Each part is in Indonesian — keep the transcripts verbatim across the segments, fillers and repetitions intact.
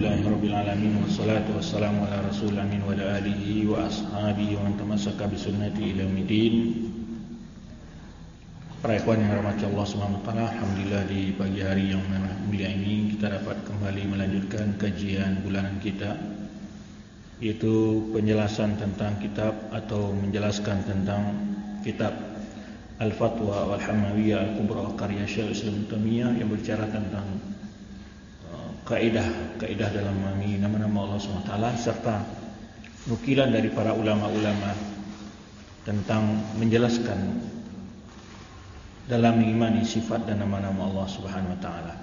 Alhamdulillahirabbil alamin wassalatu wassalamu ala rasulil amin wa ala alihi wa ashabihi wa man tamassaka bi sunnati ila yaumil. Para ikhwan yang dirahmati Allah Subhanahu wa taala, alhamdulillah di pagi hari yang mulia ini kita dapat kembali melanjutkan kajian bulanan kita, yaitu penjelasan tentang kitab atau menjelaskan tentang kitab Al-Fatwa wal Hamawiyah Al-Kubra karya Syekhul Islam Taimiyah yang berbicara tentang kaidah-kaidah dalam memahami nama-nama Allah subhanahu wa taala serta nukilan dari para ulama-ulama tentang menjelaskan dalam mengimani sifat dan nama-nama Allah subhanahu wa taala.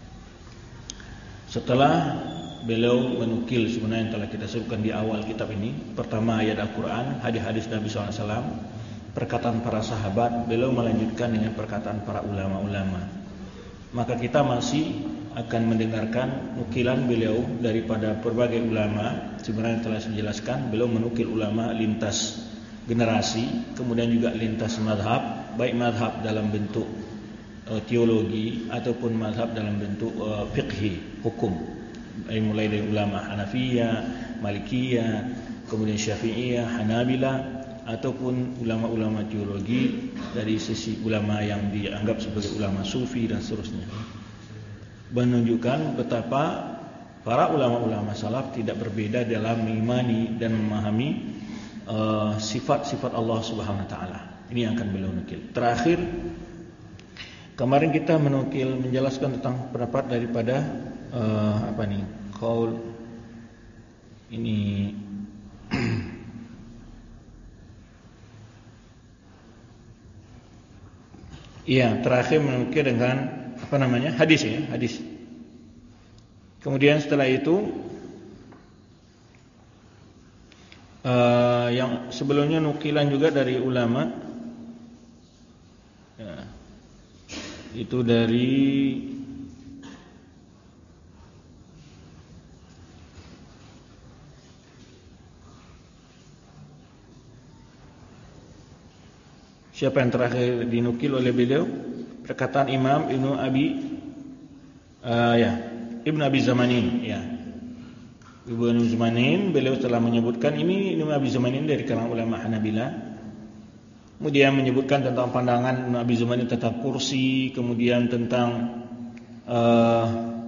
Setelah beliau menukil sebenarnya yang telah kita sebutkan di awal kitab ini, pertama ayat Al-Quran, hadis-hadis Nabi shallallahu alaihi wasallam, perkataan para sahabat, beliau melanjutkan dengan perkataan para ulama-ulama. Maka kita masih akan mendengarkan nukilan beliau daripada berbagai ulama. Sebenarnya telah saya jelaskan, beliau menukil ulama lintas generasi, kemudian juga lintas mazhab, baik mazhab dalam bentuk uh, teologi ataupun mazhab dalam bentuk uh, fiqhi, hukum. Mulai dari ulama Hanafiyah, Malikiyah, kemudian Syafi'iyah, Hanabilah, ataupun ulama-ulama teologi dari sisi ulama yang dianggap sebagai ulama sufi dan seterusnya. Menunjukkan betapa para ulama-ulama salaf tidak berbeda dalam mengimani dan memahami uh, sifat-sifat Allah Subhanahu wa taala. Ini yang akan beliau nukil. Terakhir, kemarin kita menukil menjelaskan tentang pendapat daripada uh, apa nih? Qaul ini Iya, terakhir menukil dengan apa namanya? Hadis ya, hadis. Kemudian setelah itu uh, yang sebelumnya nukilan juga dari ulama, ya, itu dari siapa yang terakhir dinukil oleh beliau? Perkataan Imam Ibnu Abi uh, ya, Ibnu Abi Zamanin ya. Ibnu Abi Zamanin beliau telah menyebutkan ini Ibnu Abi Zamanin dari kalangan ulama Hanabilah. Kemudian menyebutkan tentang pandangan Ibnu Abi Zamanin tentang kursi, kemudian tentang uh,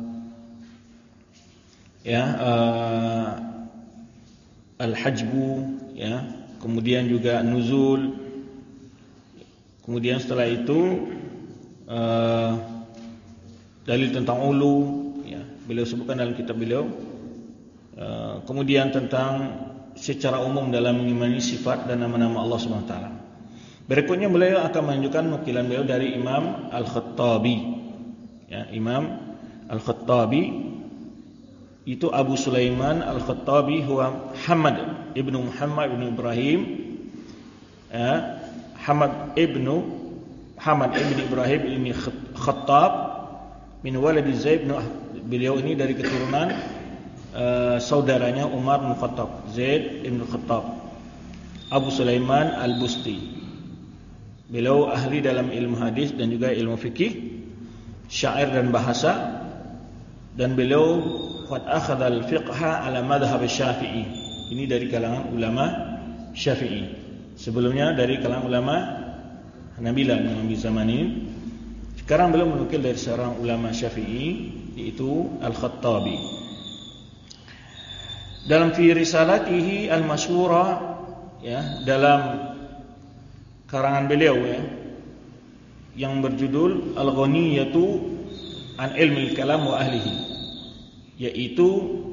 ya uh, al-hajbu ya, kemudian juga nuzul. Kemudian setelah itu uh, dalil tentang ulu ya, beliau sebutkan dalam kitab beliau. Uh, kemudian tentang secara umum dalam mengimani sifat dan nama-nama Allah subhanahu wa taala. Berikutnya beliau akan menunjukkan nukilan beliau dari Imam Al-Khattabi. Ya, Imam Al-Khattabi itu Abu Sulaiman Al-Khattabi huwa Hamad ibnu Muhammad ibnu Ibrahim ya, Hamad ibnu Hamad ibnu Ibrahim ibnu Khattab min walad Zaid bin, beliau ini dari keturunan uh, saudaranya Umar bin Khattab, Zaid bin Khattab, Abu Sulaiman Al-Busti. Beliau ahli dalam ilmu hadis dan juga ilmu fikih, syair dan bahasa, dan beliau qad akhadha al-fiqha ala madhhab Syafi'i. Ini dari kalangan ulama Syafi'i. Sebelumnya dari kalangan ulama Hanabilah Nabi Zamanin. Sekarang beliau menukil dari seorang ulama Syafi'i, yaitu Al-Khattabi. Dalam fi risalatihi al-masyhura ya, dalam karangan beliau ya, yang berjudul Al-Ghaniyatu an Ilmil Kalam wa Ahlihi, yaitu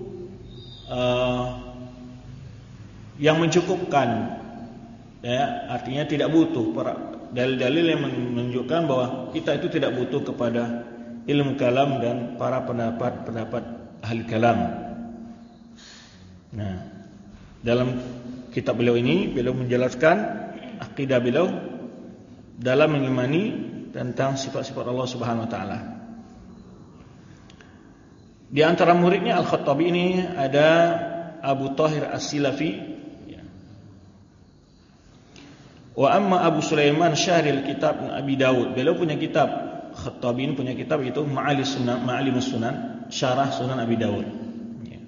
uh, yang mencukupkan ya, artinya tidak butuh para dalil-dalil yang menunjukkan bahwa kita itu tidak butuh kepada ilmu kalam dan para pendapat-pendapat ahli kalam. Nah, dalam kitab beliau ini beliau menjelaskan akidah beliau dalam mengimani tentang sifat-sifat Allah Subhanahu wa taala. Di antara muridnya Al-Khattabi ini ada Abu Thahir As-Silafi. Wa amma Abu Sulaiman Syahril Kitab Abi Dawud, beliau punya kitab, Khattabin punya kitab itu Ma'ali Sunan, Ma'alimus Sunan, Syarah Sunan Abi Dawud. Ya.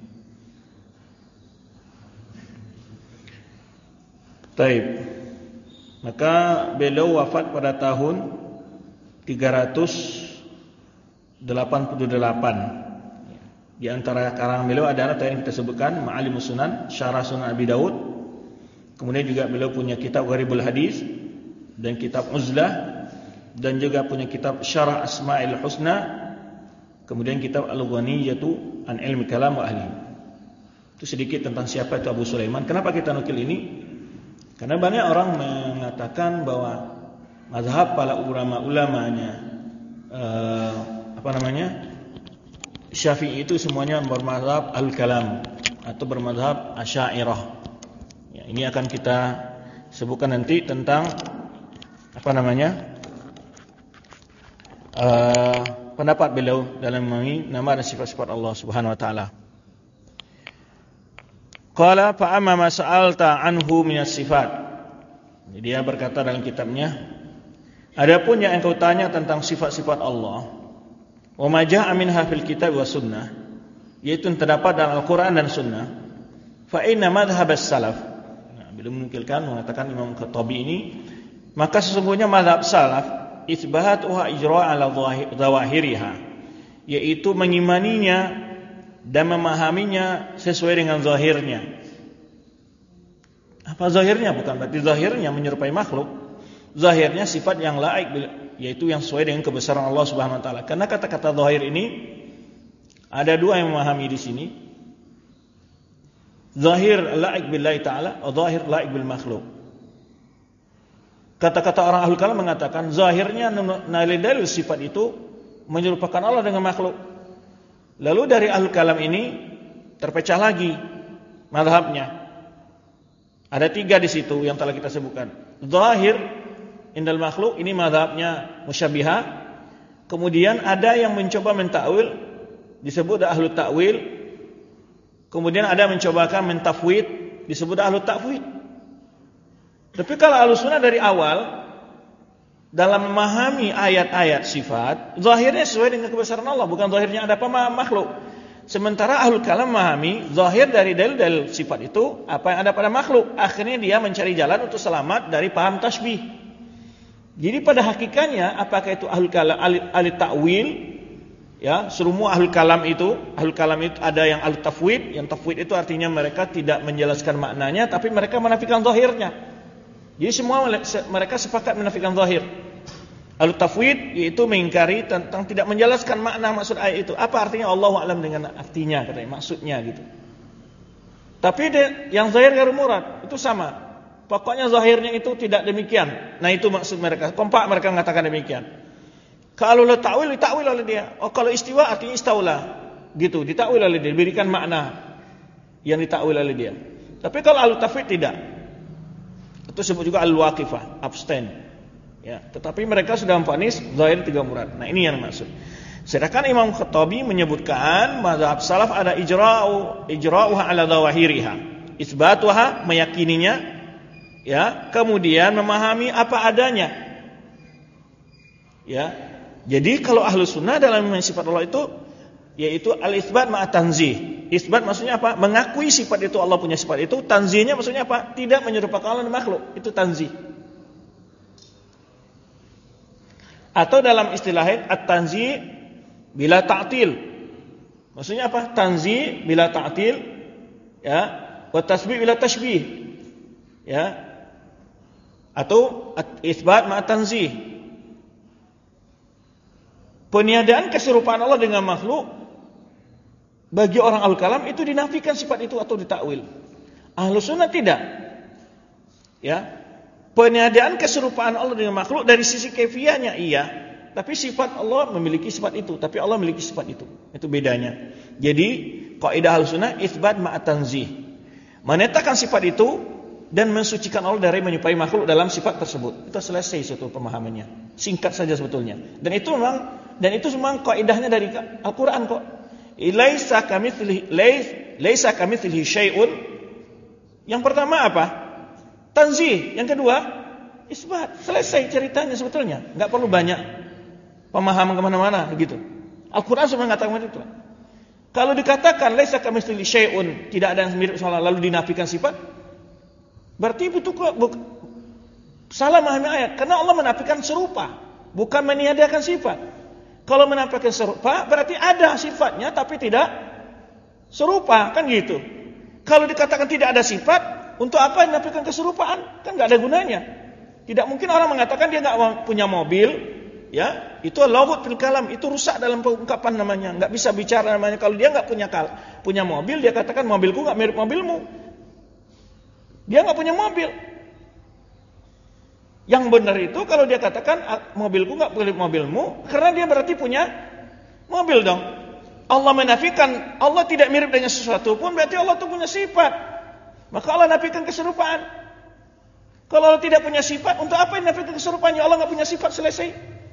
Taib. Maka beliau wafat pada tahun tiga ratus delapan puluh delapan. Di antara karangan beliau adalah tadi yang kita sebutkan Ma'alimus Sunan, Syarah Sunan Abi Daud. Kemudian juga beliau punya kitab Gharibul Hadis dan kitab Uzlah, dan juga punya kitab Syarah Asma'il Husna, kemudian kitab Al-Ghaniyatu an Ilmi Kalam wa Ahli. Itu sedikit tentang siapa itu Abu Sulaiman. Kenapa kita nukil ini? Karena banyak orang mengatakan bahwa mazhab para ulama-ulamanya uh, apa namanya? Syafi'i itu semuanya bermazhab Al-Kalam atau bermazhab Asy'ariyah. Ya, ini akan kita sebutkan nanti tentang apa namanya? Uh, pendapat beliau dalam memahami nama dan sifat-sifat Allah Subhanahu wa taala. Qala fa amma ma sa'alta anhu minas sifat. Jadi dia berkata dalam kitabnya, adapun yang engkau tanya tentang sifat-sifat Allah, wa ma jaa'a minha fil kitab wa sunnah, yaitu yang terdapat dalam Al-Qur'an dan Sunnah, fa inna madhhab as-salaf. Nah, beliau menukilkan mengatakan Imam Khattabi ini, maka sesungguhnya mazhab salaf itsbahatuha ijra' ala zawahiriha, yaitu mengimaninya dan memahaminya sesuai dengan zahirnya. Apa zahirnya? Bukan berarti zahirnya menyerupai makhluk. Zahirnya sifat yang laik, yaitu yang sesuai dengan kebesaran Allah Subhanahu wa taala. Karena kata-kata zahir ini ada dua yang memahami di sini. Zahir laik billahi taala atau zahir laik bil makhluk. Kata-kata orang ahlul kalam mengatakan zahirnya dalil sifat itu menyerupakan Allah dengan makhluk. Lalu dari ahlul kalam ini terpecah lagi mazhabnya. Ada tiga di situ yang telah kita sebutkan. Zahir indal makhluk ini mazhabnya musyabbihah. Kemudian ada yang mencoba mentakwil, disebut ahlu takwil. Kemudian ada mencobakan mentafwid, disebut ahlu tafwid. Tapi kalau ahlu sunnah dari awal dalam memahami ayat-ayat sifat, zahirnya sesuai dengan kebesaran Allah, bukan zahirnya ada apa makhluk. Sementara ahlul kalam memahami zahir dari dalil-dalil sifat itu apa yang ada pada makhluk. Akhirnya dia mencari jalan untuk selamat dari paham tasbih. Jadi pada hakikatnya apakah itu ahlul kalam ahli ta'wil, ya, semua ahlul kalam itu, ahlul kalam itu ada yang ahli tafwid, yang tafwid itu artinya mereka tidak menjelaskan maknanya tapi mereka menafikan zahirnya. Jadi semua mereka sepakat menafikan zahir. Ahli tafwid yaitu mengingkari tentang tidak menjelaskan makna maksud ayat itu. Apa artinya? Allahu a'lam dengan artinya, katanya, maksudnya gitu. Tapi dia, yang zahir ghair murad itu sama. Pokoknya zahirnya itu tidak demikian. Nah itu maksud mereka. Kompak mereka mengatakan demikian. Kalau lo takwil, ditakwil oleh dia. Oh kalau istiwa artinya istaula. Gitu, ditakwil oleh dia, diberikan makna yang ditakwil oleh dia. Tapi kalau ahli tafwid tidak. Itu disebut juga al-waqifah, abstain. Ya, tetapi mereka sudah memfonis zahir tiga murad. Nah, ini yang maksud. Sedangkan Imam Khattabi menyebutkan mazhab salaf ada ijra'u ijra'uha ala zawahiriha. Isbatuha, meyakininya, ya, kemudian memahami apa adanya. Ya. Jadi kalau Ahlus Sunnah dalam sifat Allah itu yaitu al-itsbat ma'a tanzih. Isbat maksudnya apa? Mengakui sifat itu, Allah punya sifat itu. Tanzihnya maksudnya apa? Tidak menyerupakan Allah dengan makhluk. Itu tanzih. Atau dalam istilah at-tanzih bila ta'til. Maksudnya apa? Tanzih bila ta'til, ya, wa tasbih bila tashbih. Ya. Atau isbat ma'a tanzih. Peniadaan keserupaan Allah dengan makhluk bagi orang ahlul kalam itu dinafikan sifat itu atau ditakwil. Ahlus sunnah tidak. Ya. Peniadaan keserupaan Allah dengan makhluk dari sisi kaifiahnya iya, tapi sifat Allah memiliki sifat itu, tapi Allah memiliki sifat itu. Itu bedanya. Jadi kaidah Ahlus Sunnah itsbat ma'a tanzih. Menetapkan sifat itu dan mensucikan Allah dari menyerupai makhluk dalam sifat tersebut. Itu selesai satu pemahamannya. Singkat saja sebetulnya. Dan itu memang dan itu memang kaidahnya dari Al-Qur'an kok. Laisa kamitslihi laisa kamitslihi syai'un. Yang pertama apa? Tanzih. Yang kedua, isbat. Selesai ceritanya sebetulnya. Enggak perlu banyak pemahaman kemana-mana begitu. Al-Quran sudah mengatakan itu. Kalau dikatakan laisa kamitslihi syai'un, tidak ada yang mirip sama Allah, lalu dinafikan sifat, Berarti butuh bu, salah memahami ayat. Karena Allah menafikan serupa, bukan meniadakan sifat. Kalau menafikan serupa, berarti ada sifatnya tapi tidak serupa, kan gitu. Kalau dikatakan tidak ada sifat, untuk apa menafikan keserupaan? Kan nggak ada gunanya. Tidak mungkin orang mengatakan dia nggak punya mobil, ya, itu laghut fil kalam, itu rusak dalam ungkapan namanya, nggak bisa bicara namanya. Kalau dia nggak punya kal, punya mobil, dia katakan mobilku nggak mirip mobilmu. Dia nggak punya mobil. Yang benar itu kalau dia katakan mobilku nggak mirip mobilmu, karena dia berarti punya mobil dong. Allah menafikan Allah tidak mirip dengan sesuatu pun berarti Allah itu punya sifat. Maka Allah nafikan keserupaan. Kalau Allah tidak punya sifat, untuk apa yang nafikan keserupaannya? Allah nggak punya sifat, selesai.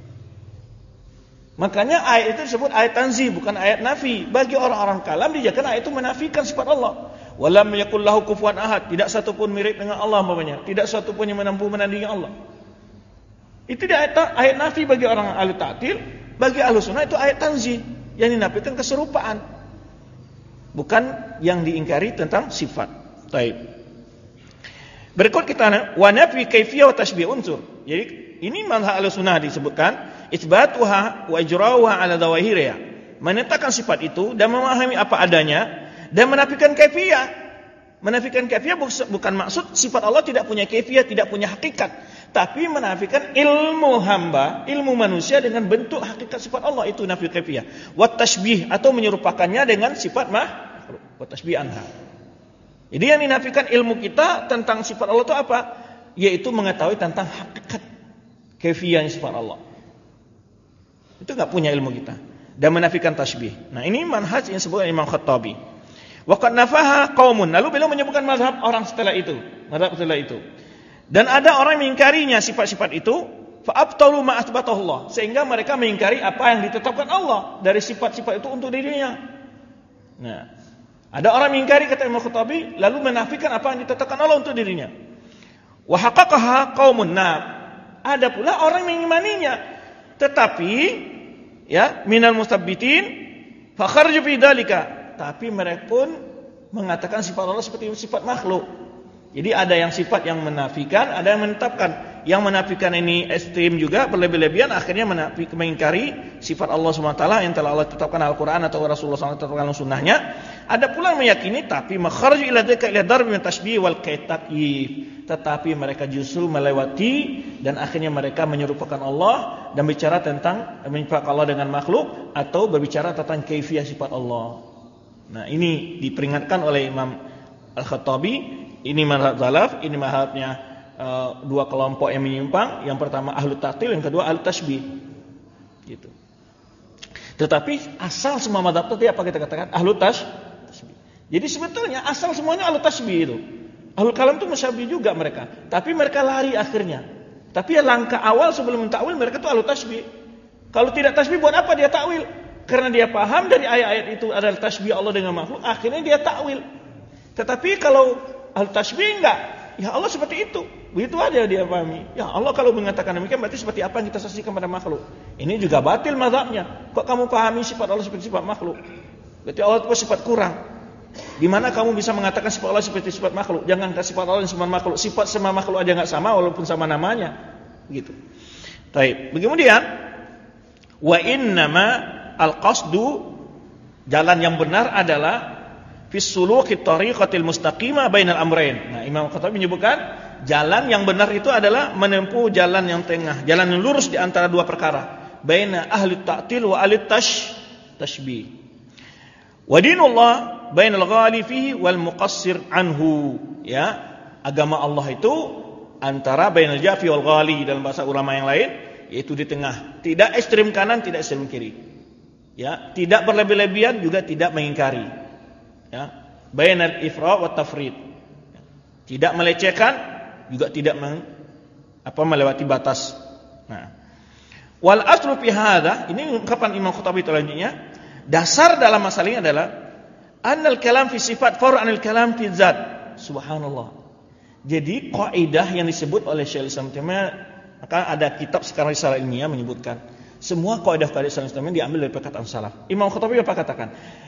Makanya ayat itu disebut ayat tanzih, bukan ayat nafi. Bagi orang-orang kalam dijadikan ayat itu menafikan sifat Allah. Walam yakul lahu kufuwan ahad, tidak satu pun mirip dengan Allah umpamanya, tidak satu pun yang mampu menandingi Allah. Itu ayat ayat nafi bagi orang ahli ta'til. Bagi ahli sunnah itu ayat tanzih, yang dinafikan keserupaan, bukan yang diingkari tentang sifat. Baik. Berikut kita wa nafi kaifiyah wa tashbih unsur. Jadi ini manhaj Ahlussunnah disebutkan itsbatuha wa ijra'uha ala zawahiriha. Menetapkan sifat itu dan memahami apa adanya dan menafikan kaifiyah. Menafikan kaifiyah bukan maksud sifat Allah tidak punya kaifiyah, tidak punya hakikat, tapi menafikan ilmu hamba, ilmu manusia dengan bentuk hakikat sifat Allah, itu nafi kaifiyah. Wa tashbih atau menyerupakannya dengan sifat makhluk. Wa tashbih anha. Jadi yang dinafikan ilmu kita tentang sifat Allah itu apa? Yaitu mengetahui tentang hakikat kaifiyahnya sifat Allah. Itu enggak punya ilmu kita. Dan menafikan tasbih. Nah, ini manhaj yang disebut Imam Khattabi. Wa qad nafaha qaumun. Lalu beliau menyebutkan mazhab orang setelah itu, mazhab setelah itu. Dan ada orang yang mengingkarinya sifat-sifat itu, fa abtalu ma athbatahu Allah, sehingga mereka mengingkari apa yang ditetapkan Allah dari sifat-sifat itu untuk dirinya. Nah, ada orang mengingkari kata Imam Khattabi, lalu menafikan apa yang ditetapkan Allah untuk dirinya. Wa haqqaqaha qaumun. Nah, ada pula orang mengimaninya, tetapi ya minal mustabbitin fa kharaju fi dzalika, tapi mereka pun mengatakan sifat Allah seperti sifat makhluk. Jadi ada yang sifat yang menafikan, ada yang menetapkan. Yang menafikan ini ekstrim juga, berlebih-lebihan, akhirnya menafik, mengingkari sifat Allah subhanahu wa taala yang telah Allah tetapkan Al-Quran atau Rasulullah shallallahu alaihi wasallam tetapkan sunnahnya. Ada pula yang meyakini, tapi makharaju ila dzalika ila darbi min tashbih wal kaitakyif. Tetapi mereka justru melewati dan akhirnya mereka menyerupakan Allah dan bicara tentang menyerupakan Allah dengan makhluk atau berbicara tentang kaifiyah sifat Allah. Nah, ini diperingatkan oleh Imam Al-Khattabi. Ini mazhab salaf, ini mazhabnya uh, dua kelompok yang menyimpang. Yang pertama ahlu ta'til, yang kedua ahlu tashbih. Gitu. Tetapi asal semua mazhab tadi apa kita katakan? Ahlu tashbih. Jadi sebetulnya asal semuanya ahlu tashbih itu. Ahlu kalam itu musyabih juga mereka. Tapi mereka lari akhirnya. Tapi ya langkah awal sebelum takwil mereka itu ahlu tashbih. Kalau tidak tashbih buat apa dia takwil? Karena dia paham dari ayat-ayat itu adalah tashbih Allah dengan makhluk, akhirnya dia takwil. Tetapi kalau al-tashbih enggak, ya Allah seperti itu. Begitu aja dia pahami. Ya Allah kalau mengatakan demikian berarti seperti apa yang kita saksikan pada makhluk. Ini juga batil mazhabnya. Kok kamu pahami sifat Allah seperti sifat makhluk? Berarti Allah itu sifat kurang. Di mana kamu bisa mengatakan sifat Allah seperti sifat makhluk? Jangan sifat Allah dan sifat makhluk. Sifat sama makhluk aja enggak sama walaupun sama namanya. Begitu. Baik. Kemudian wa innama al-qasdu, jalan yang benar adalah fis suluki tariqatil mustaqimah bainal amrain. Nah, Imam Khattabi menyebutkan jalan yang benar itu adalah menempuh jalan yang tengah, jalan yang lurus di antara dua perkara, baina ahli ta'til wa ahli tash tashbih. Wa dinullah bainal ghali fihi wal muqassir anhu. Ya, agama Allah itu antara bainal jafi wal ghali, dalam bahasa ulama yang lain yaitu di tengah, tidak ekstrem kanan, tidak ekstrem kiri. Ya, tidak berlebih-lebihan juga tidak mengingkari. Ya, bainal ifrat wa tafrid. Tidak melecehkan juga tidak meng, apa melewati batas. Nah, wal aslu fi hadza, ini ungkapan Imam Khattabi selanjutnya, dasar dalam masalah ini adalah annal kalam fi sifat far' anil kalam fi zat. Subhanallah. Jadi kaidah yang disebut oleh Syekh Islam Taimiyah, maka ada kitab sekarang risalah ilmiah menyebutkan semua kaidah-kaidah Islam Taimiyah diambil dari perkataan salaf. Imam Khattabi apa katakan?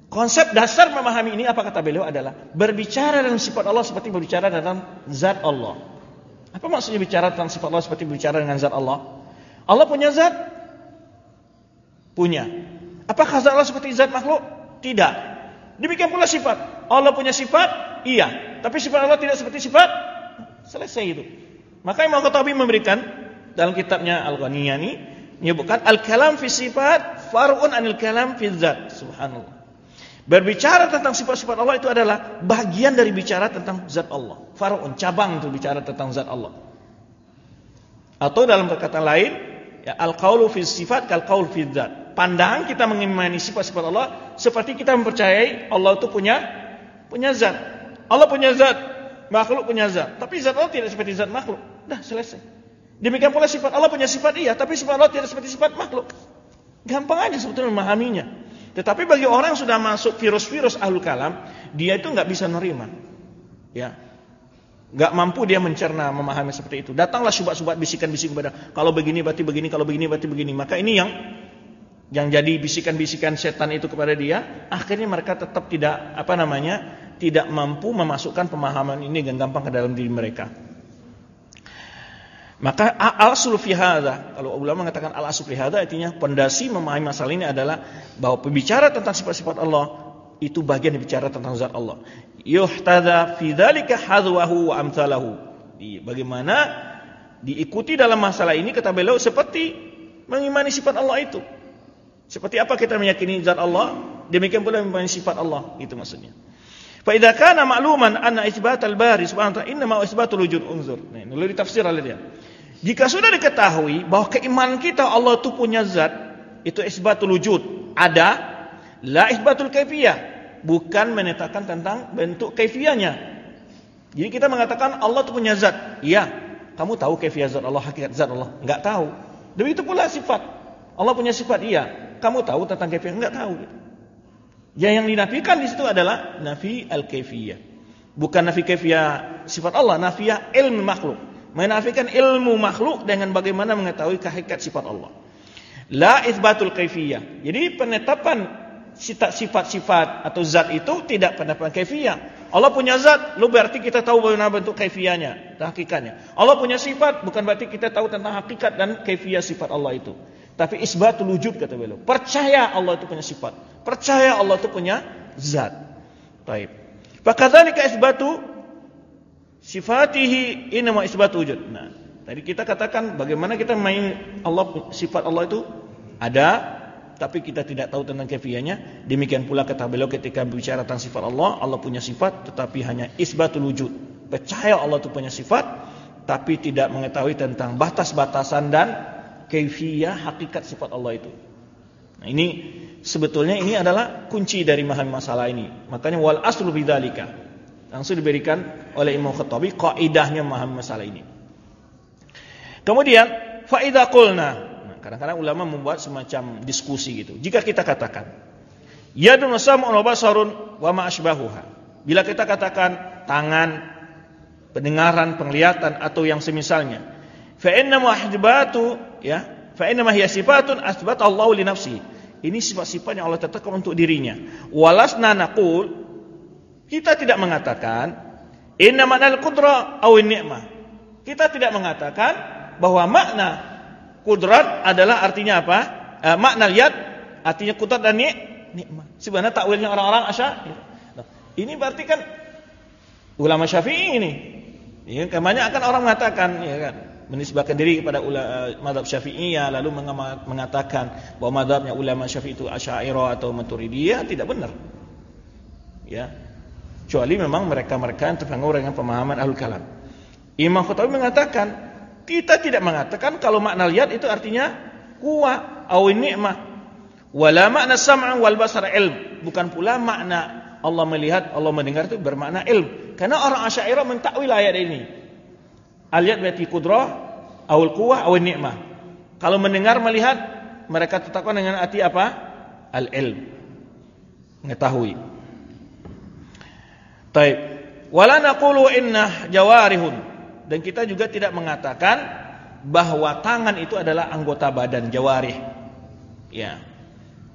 Konsep dasar memahami ini apa kata beliau adalah berbicara tentang sifat Allah seperti berbicara tentang zat Allah. Apa maksudnya bicara tentang sifat Allah seperti berbicara dengan zat Allah? Allah punya zat? Punya. Apakah zat Allah seperti zat makhluk? Tidak. Demikian pula sifat. Allah punya sifat? Iya. Tapi sifat Allah tidak seperti sifat? Selesai itu. Maka Imam Khattabi memberikan dalam kitabnya Al-Ghaniyah ini menyebutkan al-kalam fi sifat far'un anil kalam fi zat. Subhanallah. Berbicara tentang sifat-sifat Allah itu adalah bagian dari bicara tentang zat Allah. Far'un, cabang untuk bicara tentang zat Allah. Atau dalam perkataan lain, ya, al-qaulu fi sifat kal qaul fi zat. Pandangan kita mengimani sifat-sifat Allah seperti kita mempercayai Allah itu punya punya zat. Allah punya zat, makhluk punya zat. Tapi zat Allah tidak seperti zat makhluk. Dah selesai. Demikian pula sifat Allah punya sifat iya, tapi sifat Allah tidak seperti sifat makhluk. Gampang aja sebetulnya memahaminya. Tetapi bagi orang yang sudah masuk virus-virus ahlul kalam, dia itu nggak bisa nerima, ya, nggak mampu dia mencerna, memahami seperti itu. Datanglah syubhat-syubhat, bisikan-bisikan kepada, kalau begini berarti begini, kalau begini berarti begini. Maka ini yang yang jadi bisikan-bisikan setan itu kepada dia. Akhirnya mereka tetap tidak apa namanya, tidak mampu memasukkan pemahaman ini dengan gampang ke dalam diri mereka. Maka al-aslu fi hadza, kalau ulama mengatakan al-aslu fi hadza artinya pondasi memahami masalah ini adalah bahwa pembicara tentang sifat-sifat Allah itu bagian bicara tentang zat Allah. Yuhtada fi dzalika hadwahu wa amsalahu. Bagaimana diikuti dalam masalah ini kata beliau seperti mengimani sifat Allah itu. Seperti apa kita meyakini zat Allah, demikian pula mengimani sifat Allah, itu maksudnya. Fa idza kana ma'luman anna itsbatal bari subhanahu wa ta'ala inma itsbatul wujud unzur. Nah, ini lalu ditafsir oleh dia. Jika sudah diketahui bahwa keimanan kita Allah itu punya zat, itu isbatul wujud, ada, la isbatul kaifiyah, bukan menetapkan tentang bentuk kaifiyahnya. Jadi kita mengatakan Allah itu punya zat. Iya, kamu tahu kaifiyah zat Allah, hakikat zat Allah? Enggak tahu. Begitu pula sifat. Allah punya sifat, iya. Kamu tahu tentang kaifiyah? Enggak tahu. Ya, yang dinafikan di situ adalah nafi al-kaifiyah. Bukan nafi kaifiyah sifat Allah, nafiyah ilmu makhluk. Menafikan ilmu makhluk dengan bagaimana mengetahui hakikat sifat Allah. La itsbatul kaifiyah. Jadi penetapan sifat-sifat atau zat itu tidak penetapan kaifiyah. Allah punya zat, lu berarti kita tahu bagaimana bentuk kaifiyahnya, hakikatnya. Allah punya sifat, bukan berarti kita tahu tentang hakikat dan kaifiyah sifat Allah itu. Tapi isbatul wujud kata beliau. Percaya Allah itu punya sifat. Percaya Allah itu punya zat. Baik. Fakadzalika isbatu sifatihi inma isbatu wujud. Nah, tadi kita katakan bagaimana kita main Allah, sifat Allah itu ada, tapi kita tidak tahu tentang kaifiyahnya. Demikian pula kata beliau ketika bicara tentang sifat Allah, Allah punya sifat tetapi hanya isbatul wujud. Percaya Allah itu punya sifat tapi tidak mengetahui tentang batas-batasan dan kaifiyah hakikat sifat Allah itu. Nah, ini sebetulnya ini adalah kunci dari memahami masalah ini. Makanya wal aslu bidzalika langsung diberikan oleh Imam Khattabi kaidahnya memahami masalah ini. Kemudian fa idza qulna, nah, kadang-kadang ulama membuat semacam diskusi gitu. Jika kita katakan yadun sam'un wa basarun wa ma asbahuha. Bila kita katakan tangan, pendengaran, penglihatan atau yang semisalnya, fa inna muhajibatu ya, fa inna ma hiya sifatun asbata Allah li nafsihi. Ini sifat-sifat yang Allah tetapkan untuk dirinya. Walasna naqul, kita tidak mengatakan inna ma'nal qudra aw ni'mah. Kita tidak mengatakan bahwa makna kudrat adalah artinya apa? E, makna yad artinya kudrat dan nikmah. Sebenarnya takwilnya orang-orang Asy'ari. Nah, ini berarti kan ulama Syafi'i ini. Ya, kebanyakan orang mengatakan ya kan, menisbahkan diri kepada ulama mazhab Syafi'iyah lalu mengatakan bahwa mazhabnya ulama Syafi'i itu Asy'ariyah atau Maturidiyah, tidak benar. Ya. Kecuali memang mereka-mereka yang terpengaruh dengan pemahaman Ahlul Kalam. Imam Khattabi mengatakan, kita tidak mengatakan kalau makna liyad itu artinya kuwa atau ni'mah. Wala makna sam'a wal basar ilm. Bukan pula makna Allah melihat, Allah mendengar itu bermakna ilm. Karena orang Asy'ariyah mentakwil ayat ini. Al-yad berarti qudrah, awal quwwah, awal ni'mah. Kalau mendengar, melihat, mereka tetapkan dengan arti apa? Al-ilm. Mengetahui. Taib. Wala naqulu inna jawarihun. Dan kita juga tidak mengatakan bahwa tangan itu adalah anggota badan, jawarih. Ya.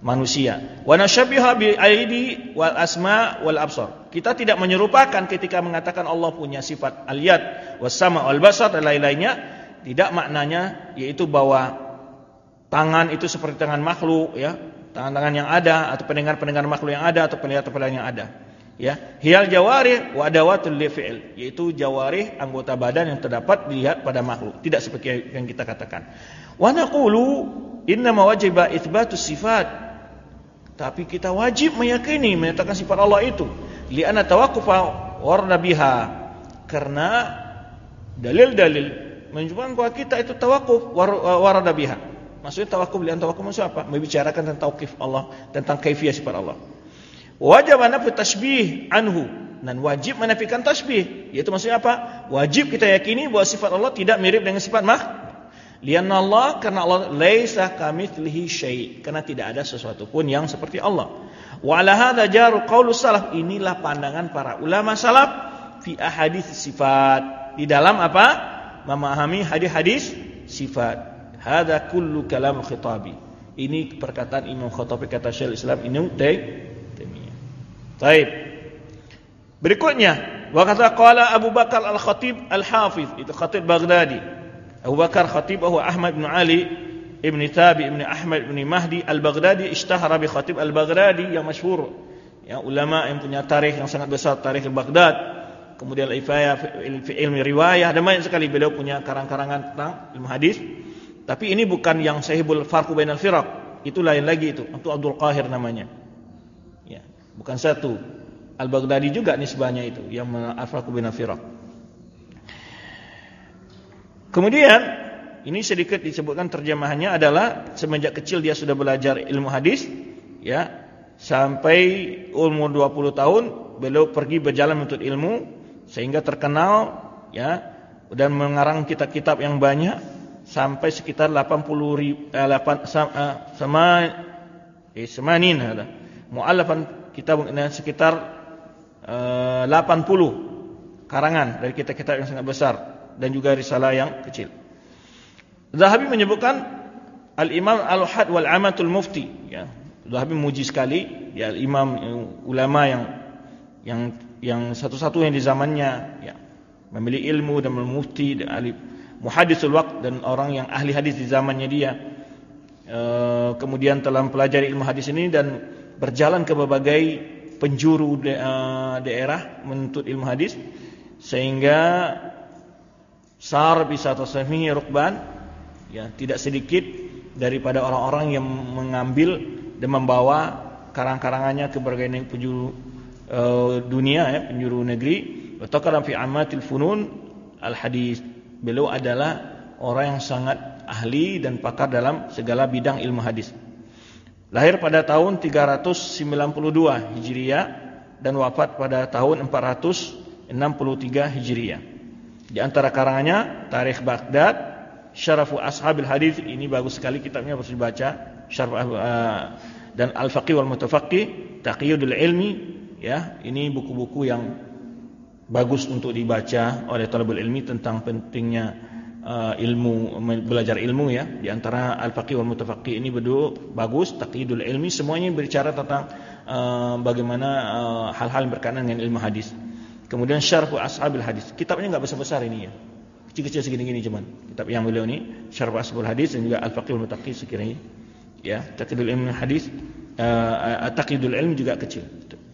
manusia. Wa nasyabiha bi aidi wal asma wal absar. Kita tidak menyerupakan ketika mengatakan Allah punya sifat al-yad, was sama wal basar dan lain-lainnya, tidak maknanya yaitu bahwa tangan itu seperti tangan makhluk, ya, tangan-tangan yang ada atau pendengar-pendengar makhluk yang ada atau penglihatan-penglihatan yang ada. Ya, hiyal jawarih wa adawatul fi'il, yaitu jawarih anggota badan yang terdapat dilihat pada makhluk, tidak seperti yang kita katakan. Wa naqulu inna mawajiba itsbatus sifat, tapi kita wajib meyakini menyatakan sifat Allah itu li'anna tawaqqufa warda biha, karena dalil-dalil menunjukkan bahwa kita itu tawaquf warda biha. Maksudnya tawaquf li'an tawaquf maksudnya apa? Membicarakan tentang tauqif Allah, tentang kaifiyah sifat Allah. Wajib menafi tasbih anhu, dan wajib menafikan tasbih, yaitu maksudnya apa? Wajib kita yakini bahwa sifat Allah tidak mirip dengan sifat makhluk. Lianna Allah, karena Allah laisa kamitslihi syai', karena tidak ada sesuatu pun yang seperti Allah. Wa ala hadza jaru qaulus salaf, inilah pandangan para ulama salaf fi ahadits sifat, di dalam apa? Memahami hadis-hadis sifat. Hadza kullu kalam khitabi. Ini perkataan Imam Khattabi, kata Syekhul Islam Ibnu Taimiyah. Baik. Berikutnya, wa kata qala Abu Bakar Al-Khatib Al-Hafiz, itu Khatib Baghdadi. Abu Bakar Khatib huwa Ahmad bin Ali ibn Tabi ibn Ahmad ibn Mahdi Al-Baghdadi, ishtahara bi Khatib Al-Baghdadi yang masyhur. Ya, ulama yang punya tarikh yang sangat besar, tarikh Baghdad. Kemudian al-ifaya fi ilmi riwayah, dan banyak sekali beliau punya karang-karangan tentang ilmu hadis. Tapi ini bukan yang Sahihul Farq bainal Firaq, itu lain lagi itu, itu Abdul Qahir namanya. Ya, bukan satu. Al-Baghdadi juga nisbahnya itu, yang al-Farq bainal Firaq. Kemudian ini sedikit disebutkan terjemahannya adalah semenjak kecil dia sudah belajar ilmu hadis, ya, sampai umur dua puluh tahun beliau pergi berjalan menuntut ilmu sehingga terkenal, ya, dan mengarang kitab-kitab yang banyak sampai sekitar delapan puluh ribu, eh, delapan, sama sama eh, semanin ada muallafan kitab sekitar eh, delapan puluh karangan dari kitab-kitab yang sangat besar dan juga risalah yang kecil. Zahabi menyebutkan al-Imam al-Had wal Amatul Mufti, ya. Zahabi memuji sekali, ya, imam ulama yang yang yang satu-satunya di zamannya, ya, memiliki ilmu dan mufti dan ahli muhaddisul waqt dan orang yang ahli hadis di zamannya dia. E, kemudian telah mempelajari ilmu hadis ini dan berjalan ke berbagai penjuru de, e, daerah menuntut ilmu hadis sehingga sar bisa tasamihi rukban, ya, tidak sedikit daripada orang-orang yang mengambil dan membawa karang-karangannya ke berbagai penjuru e, dunia, ya, penjuru negeri. Wa taqaddam fi amatil funun al-hadis. Beliau adalah orang yang sangat ahli dan pakar dalam segala bidang ilmu hadis. Lahir pada tahun tiga ratus sembilan puluh dua Hijriah dan wafat pada tahun empat ratus enam puluh tiga Hijriah. Di antara karangannya Tarikh Baghdad, Syarafu Ashabil Hadis, ini bagus sekali kitabnya, harus dibaca. Syaraf uh, dan Al-Faqih wal Mutafaqih, Taqiyudul Ilmi, ya, ini buku-buku yang bagus untuk dibaca oleh talibul ilmi tentang pentingnya uh, ilmu, belajar ilmu, ya. Di antara Al-Faqih wal Mutafaqih ini berdua bagus, Taqiyudul Ilmi, semuanya berbicara tentang uh, bagaimana uh, hal-hal yang berkaitan dengan ilmu hadis. Kemudian Syarhu Ashabil Hadis, kitabnya enggak besar-besar ini, ya, kecil-kecil segini-gini cuman. Kitab yang beliau ini Syarhu Ashabil Hadis dan juga Al-Faqih wal Mutafaqih sekiranya, ya. Taqiyudul Ilmi hadis, uh, Taqiyudul Ilmi juga kecil.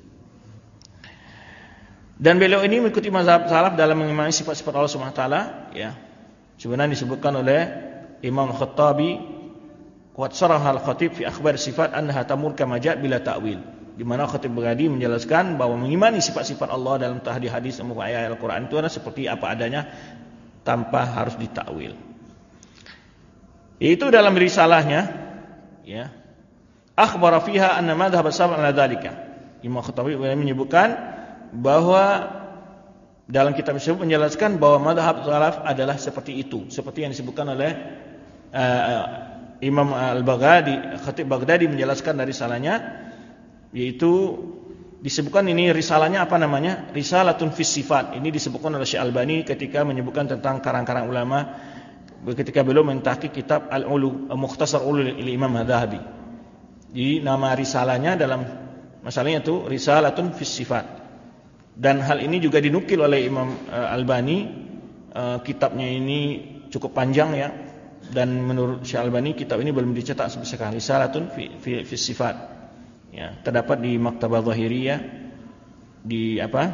Dan beliau ini mengikuti mazhab salaf dalam mengimani sifat-sifat Allah Subhanahu wa taala, ya. Sebenarnya disebutkan oleh Imam Khattabi, "Qad saraha al-Khatib fi akhbar sifat annaha tamur kama ja'a bila ta'wil." Di mana Khatib Baghdadi menjelaskan bahwa mengimani sifat-sifat Allah dalam hadis dan ayat Al-Qur'an itu adalah seperti apa adanya tanpa harus ditakwil. Itu dalam risalahnya, ya. Akhbara fiha anna madhhab as-salaf ala dzalika. Imam Khattabi menyebutkan bahwa dalam kitab tersebut menjelaskan bahwa madhab salaf adalah seperti itu, seperti yang disebutkan oleh uh, Imam Al-Baghdadi. Khatib Baghdadi menjelaskan dari risalahnya, yaitu disebutkan ini risalahnya apa namanya? Risalatun fis sifat. Ini disebutkan oleh Syekh Albani ketika menyebutkan tentang karang-karang ulama ketika beliau mentahqiq kitab Al-Ulu, Mukhtasar Ulul Imam Adz-Dzahabi. Jadi nama risalahnya dalam masalahnya itu Risalatun fis Sifat. Dan hal ini juga dinukil oleh Imam uh, Albani. Uh, kitabnya ini cukup panjang ya. Dan menurut Syekh Albani kitab ini belum dicetak sampai sekarang. Risalatun fi, fi, fis Sifat. Ya, terdapat di Maktabah Zahiriyah di apa?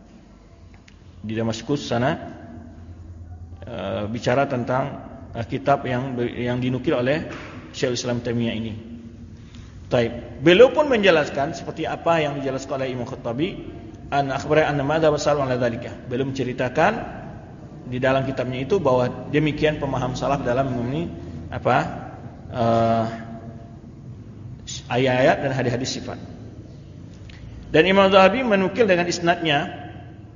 Di Damaskus sana. Uh, bicara tentang uh, kitab yang yang dinukil oleh Syekhul Islam Taimiyah ini. Taib. Beliau pun menjelaskan seperti apa yang dijelaskan oleh Imam Khattabi, an akhbara anna madhhab salaf ala dzalika. Beliau menceritakan di dalam kitabnya itu bahwa demikian pemaham salaf dalam mengenai apa? Uh, ayat-ayat dan hadis-hadis sifat. Dan Imam Zahabi menukil dengan isnadnya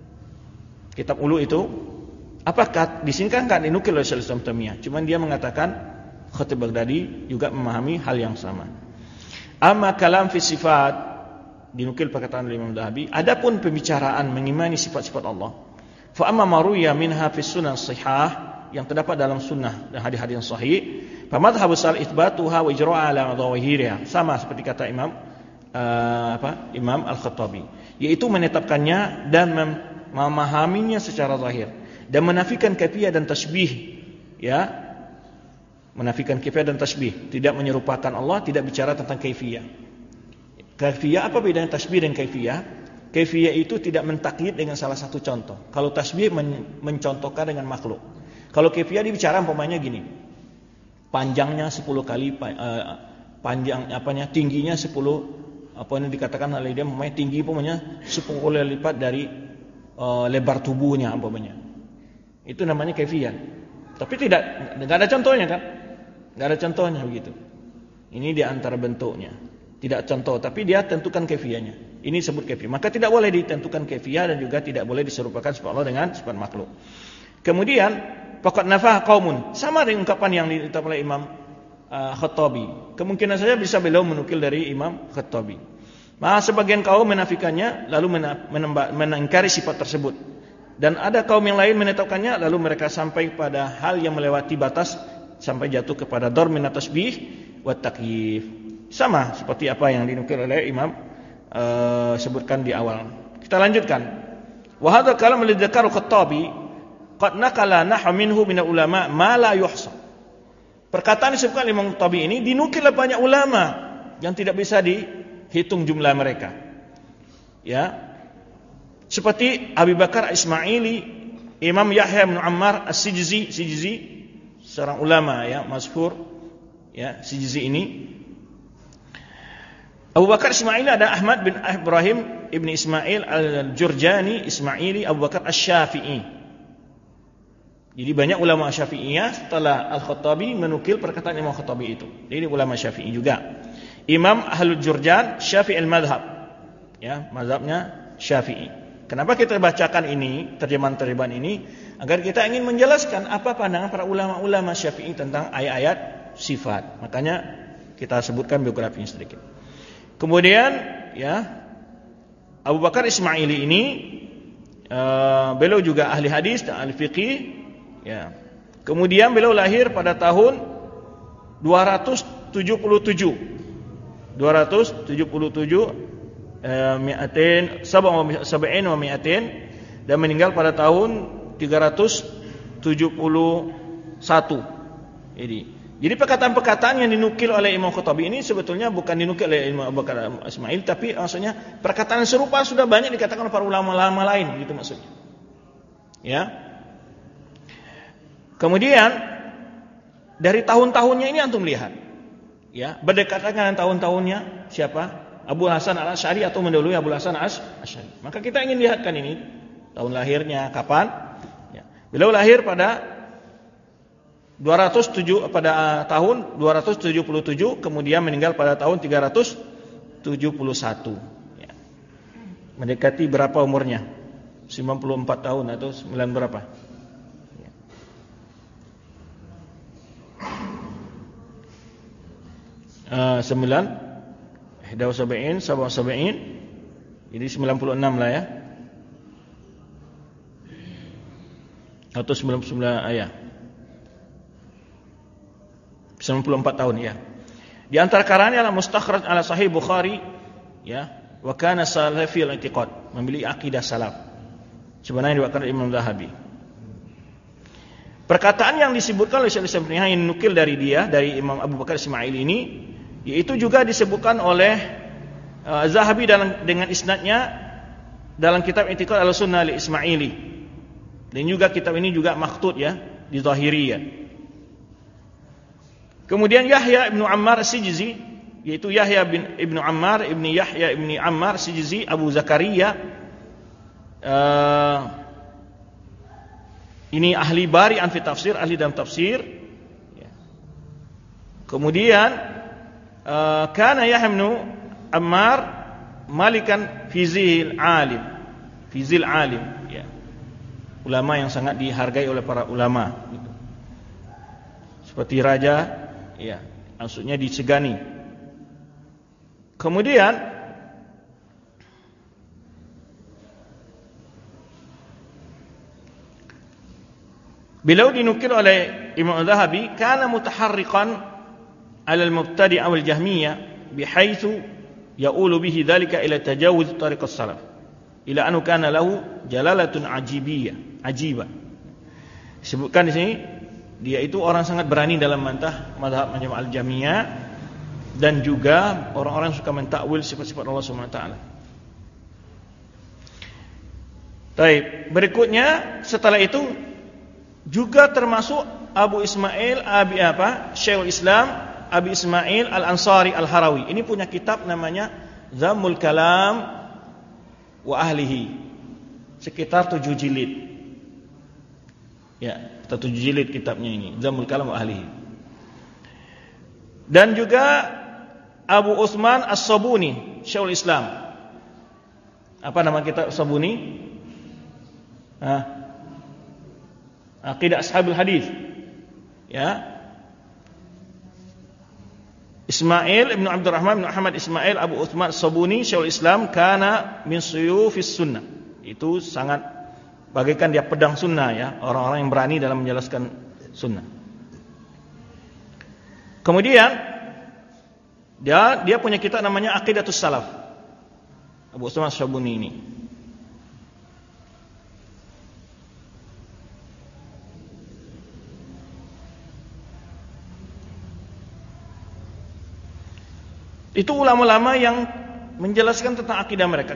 kitab Ulu itu, apakah di sini kan enggak dinukil oleh Syekhul Islam Taimiyah, cuman dia mengatakan Khatib Baghdadi juga memahami hal yang sama. Amma kalam fi sifat, dinukil perkataan oleh Imam Zahabi, adapun pembicaraan mengimani sifat-sifat Allah, fa amma maruya minha fi sunan sahih, yang terdapat dalam sunnah dan hadis-hadis yang sahih, fa madhhabu sal itsbatuha wa ijra'a ala dhawahiriha, sama seperti kata Imam uh, apa Imam Al-Khattabi, yaitu menetapkannya dan memahaminya secara zahir dan menafikan kaifiyah dan tasbih, ya. Menafikan kaifiyah dan tasbih, tidak menyerupakan Allah, tidak bicara tentang kaifiyah. Kaifiyah apa bedanya tasbih dan kaifiyah? Kaifiyah itu tidak mentakyid dengan salah satu contoh. Kalau tasbih men- mencontohkan dengan makhluk. Kalau kaifiyah dibicara umpamanya gini. Panjangnya sepuluh kali uh, panjang apanya tingginya sepuluh, apa yang dikatakan oleh dia umpamanya tinggi umpamanya sepuluh kali lipat dari uh, lebar tubuhnya umpamanya. Itu namanya kaifiyah. Tapi tidak enggak ada contohnya kan? Enggak ada contohnya begitu. Ini di antara bentuknya. Tidak contoh, tapi dia tentukan kaifiyahnya. Ini disebut kaifiyah. Maka tidak boleh ditentukan kaifiyah dan juga tidak boleh diserupakan sifat Allah dengan sifat makhluk. Kemudian faqad nafah qaumun, sama dengan ungkapan yang diucapkan oleh Imam uh, Khattabi. Kemungkinan saja bisa beliau menukil dari Imam Khattabi. Maka sebagian kaum menafikannya lalu menengkari sifat tersebut. Dan ada kaum yang lain menetapkannya lalu mereka sampai pada hal yang melewati batas sampai jatuh kepada dar min tasbih wa takyif. Sama seperti apa yang dinukil oleh Imam uh, sebutkan di awal. Kita lanjutkan. Wa hadzal kalam alladhi dzakara Khattabi qad naqala nahwa minhu min ulama ma la yuhsa. Perkataan disebutkan Imam Khattabi ini dinukil oleh banyak ulama yang tidak bisa dihitung jumlah mereka. Ya. Seperti Abu Bakar Ismaili, Imam Yahya bin Ammar As-Sijzi, Sijzi seorang ulama ya, masyhur ya, Sijzi ini. Abu Bakar Ismaili ada Ahmad bin Ibrahim ibn Ismail Al-Jurjani Ismaili Abu Bakar Asy-Syafi'i. Jadi banyak ulama Syafi'iyah setelah Al-Khattabi menukil perkataan Imam Khattabi itu. Jadi ulama Syafi'i juga. Imam Ahlul Jurjan Syafi'i al-Madhab. Ya, mazhabnya Syafi'i. Kenapa kita bacakan ini, terjemahan-terjemahan ini? Agar kita ingin menjelaskan apa pandangan para ulama-ulama Syafi'i tentang ayat-ayat sifat. Makanya kita sebutkan biografinya sedikit. Kemudian, ya, Abu Bakar Ismaili ini, uh, beliau juga ahli hadis dan ahli fiqih. Ya. Kemudian beliau lahir pada tahun dua ratus tujuh puluh tujuh. dua ratus tujuh puluh tujuh mi'atain sab'in wa mi'atain dan meninggal pada tahun tiga ratus tujuh puluh satu. Jadi, jadi perkataan-perkataan yang dinukil oleh Imam Khattabi ini sebetulnya bukan dinukil oleh Imam Abu Bakar Ismail, tapi maksudnya perkataan serupa sudah banyak dikatakan oleh para ulama-ulama lain, gitu maksudnya. Ya. Kemudian dari tahun-tahunnya ini antum lihat, ya, berdekatan dengan tahun-tahunnya siapa? Abu Hasan Al-Asy'ari atau mendahului Abu Hasan Al-Asy'ari. Maka kita ingin lihatkan ini tahun lahirnya kapan? Ya. Beliau lahir pada dua ratus tujuh pada tahun dua ratus tujuh puluh tujuh, kemudian meninggal pada tahun tiga ratus tujuh puluh satu. Ya. Mendekati berapa umurnya? sembilan puluh empat tahun atau sembilan berapa? Ya. Uh, sembilan Ihda wa sab'in, sab'a wa sab'in. Jadi sembilan puluh enam lah ya. Atau sembilan puluh sembilan ayat. sembilan puluh empat tahun ya. Di antara karangannya adalah Mustakhraj ala Sahih Bukhari, ya, wa kana salafiyal i'tiqad, memiliki akidah salaf. Sebenarnya diwakilkan Imam Zahabi. Perkataan yang disebutkan oleh Syekh Islam Ibnu Taimiyah yang nukil dari dia, dari Imam Abu Bakar Ismail ini, yaitu juga disebutkan oleh uh, Zahabi dalam dengan isnadnya dalam kitab I'tiqad Ahlussunnah al-Ismaili. Dan juga kitab ini juga makhtut, ya, di Zahiriyah. Kemudian Yahya ibnu Ammar As-Sijzi, yaitu Yahya bin ibnu Ammar ibnu Yahya ibnu Ammar As-Sijzi Abu Zakaria, uh, ini ahli bari an fi tafsir, ahli dalam tafsir. Kemudian uh, kana Yahya ibnu Ammar malikan fi zil alim, fi zil alim, ya, ulama yang sangat dihargai oleh para ulama, gitu. Seperti raja, ya, maksudnya disegani. Kemudian beliau dinukil oleh Imam Zahabi, kana mutaharriqan 'ala al-mubtadi' aw al-jahmiyah bihaitsu ya'ulu bihi dhalika ila tajawuz tariq as-salaf ila annahu kana lahu jalalatun ajibiyyah, ajibah. Disebutkan di sini dia itu orang sangat berani dalam mentah mazhab macam al-Jahmiyah, dan juga orang-orang suka mentakwil sifat-sifat Allah Subhanahu wa taala. Baik, berikutnya setelah itu juga termasuk Abu Ismail Abi apa? Syekhul Islam Abi Ismail Al-Ansari Al-Harawi. Ini punya kitab namanya Zammul Kalam wa Ahlihi. Sekitar tujuh jilid. Ya, tujuh jilid kitabnya ini, Zammul Kalam wa Ahlihi. Dan juga Abu Utsman As-Sabuni, Syekhul Islam. Apa nama kitab Sabuni? Hah? Aqidah Ashabul Hadis. Ya. Ismail ibn Abdurrahman ibn Ahmad Ismail Abu Utsman As-Sabuni, Syekhul Islam, kana min suyufis sunnah. Itu sangat bagaikan dia pedang sunnah, ya, orang-orang yang berani dalam menjelaskan sunnah. Kemudian dia dia punya kitab namanya Aqidatus Salaf, Abu Utsman As-Sabuni ini. Itu ulama-ulama yang menjelaskan tentang akidah mereka.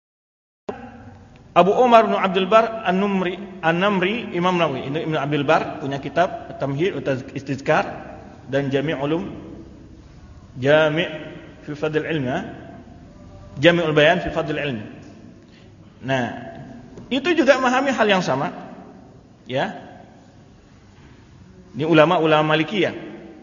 Abu Umar bin Abdul Bar An-Numri, An-Namri, Imam Nawawi, Ibnu Abdul Bar punya kitab Tamhid wa Istizkar dan Jami' Ulum Jami' fi Fadl Ilm, Jami'ul Bayan fi Fadl Ilm. Nah, itu juga memahami hal yang sama, ya. Ini ulama-ulama Malikiyah.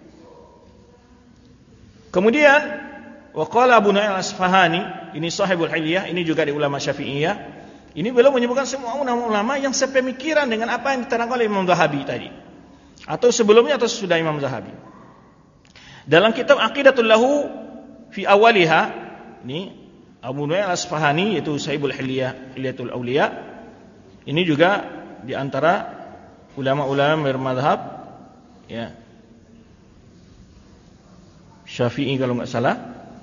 Kemudian waqala Abu Nu'aim Al-Asfahani, ini sahibul Hilyah, ini juga di ulama Syafi'iyah. Ini beliau menyebutkan semua ulama-ulama yang sepemikiran dengan apa yang diterangkan oleh Imam Zahabi tadi, atau sebelumnya atau sesudah Imam Zahabi. Dalam kitab Aqidatul Lahu fi awaliha, ini Abu Nu'aim Al-Asfahani, yaitu sahibul Hilyah, Hilyatul Auliya. Ini juga di antara ulama-ulama bermadzhab, ya, Syafi'i kalau enggak salah.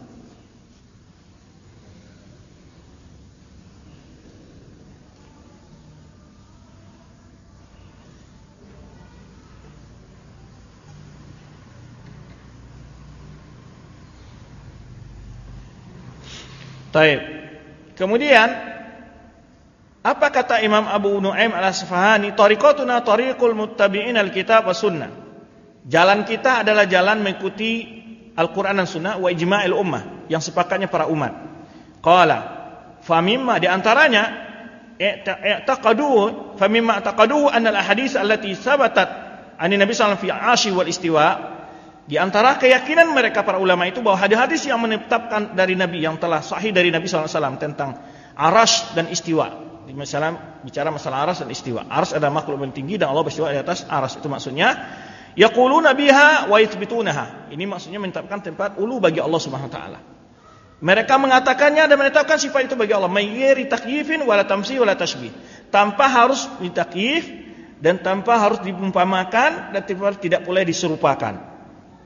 Baik. Kemudian apa kata Imam Abu Nu'aim Al-Asfahani? Tariqatuna tariqul muttabi'in al-kitab was sunnah. Jalan kita adalah jalan mengikuti Al-Qur'an dan Sunnah wa ijma'il ummah, yang sepakatnya para umat. Qala fa mimma, di antaranya i'taqadu fa mimma i'taqadu anna al-ahadits allati sabatat an Nabi sallallahu alaihi wasallam fi 'ashi wal istiwa. Di antara keyakinan mereka para ulama itu bahwa hadis-hadis yang menetapkan dari Nabi, yang telah sahih dari Nabi sallallahu alaihi wasallam tentang arash dan istiwa. Di masalah bicara masalah arash dan istiwa. Arash adalah makhluk yang tinggi dan Allah beristiwa di atas arash. Itu maksudnya yaquluna biha wa yuthbitunaha. Ini maksudnya menetapkan tempat ulu bagi Allah Subhanahu wa taala. Mereka mengatakannya dan menetapkan sifat itu bagi Allah, mayyiri takyifin wala tamsi wala tashbih. Tanpa harus ditakyif dan tanpa harus diumpamakan dan tidak boleh diserupakan.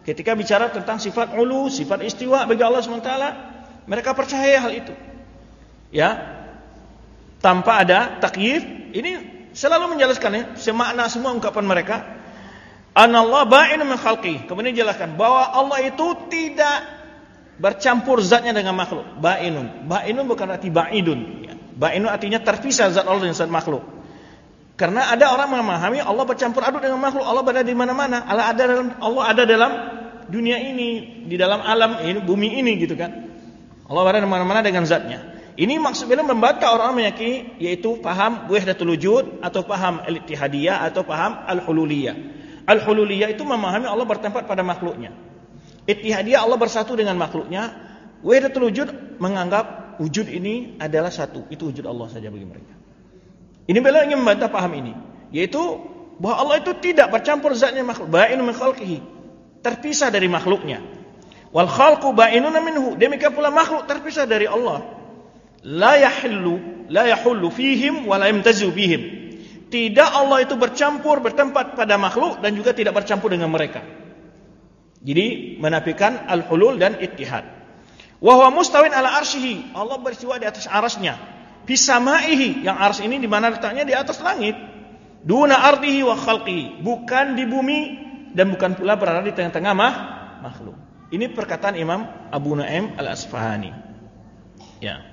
Ketika bicara tentang sifat ulu, sifat istiwa bagi Allah subhanahu wa taala, mereka percaya hal itu. Ya. Tanpa ada takyif, ini selalu menjelaskan ya, semakna semua ungkapan mereka. Anallahu ba'inun min khalqihi. Kemudian jelaskan bahwa Allah itu tidak bercampur zatnya dengan makhluk. Ba'inun. Ba'inun bukan arti ba'idun. Ya. Ba'inun artinya terpisah zat Allah dengan zat makhluk. Karena ada orang memahami Allah bercampur aduk dengan makhluk. Allah berada di mana-mana. Allah ada dalam Allah ada dalam dunia ini, di dalam alam ini, bumi ini gitu kan. Allah berada di mana-mana dengan zatnya. Ini maksudnya membantah orang-orang meyakini yaitu paham wahdatul wujud atau paham al-ittihadiyah atau paham al-hululiyah. Al-hululiyah itu memahami Allah bertempat pada makhluknya. Ittihadiyah Allah bersatu dengan makhluknya. Wahdatul wujud menganggap wujud ini adalah satu. Itu wujud Allah saja bagi mereka. Ini beliau ingin membantah paham ini, yaitu bahwa Allah itu tidak bercampur zatnya makhluk. Ba'inun min khalqihi, terpisah dari makhluknya. Wal khalqu ba'inun minhu, demikian pula makhluk terpisah dari Allah. La yahillu la yahullu fihim wa la yamtazu bihim. Tidak Allah itu bercampur bertempat pada makhluk dan juga tidak bercampur dengan mereka. Jadi menafikan al-hulul dan ittihad. Wa huwa mustawin ala arsyihi, Allah beristiwa di atas arasnya. Fi samaihi, yang ars ini di mana letaknya? Di atas langit. Duna ardihi wa khalqihi, bukan di bumi dan bukan pula berada di tengah-tengah mah, makhluk. Ini perkataan Imam Abu Nu'aim Al-Asfahani. Ya.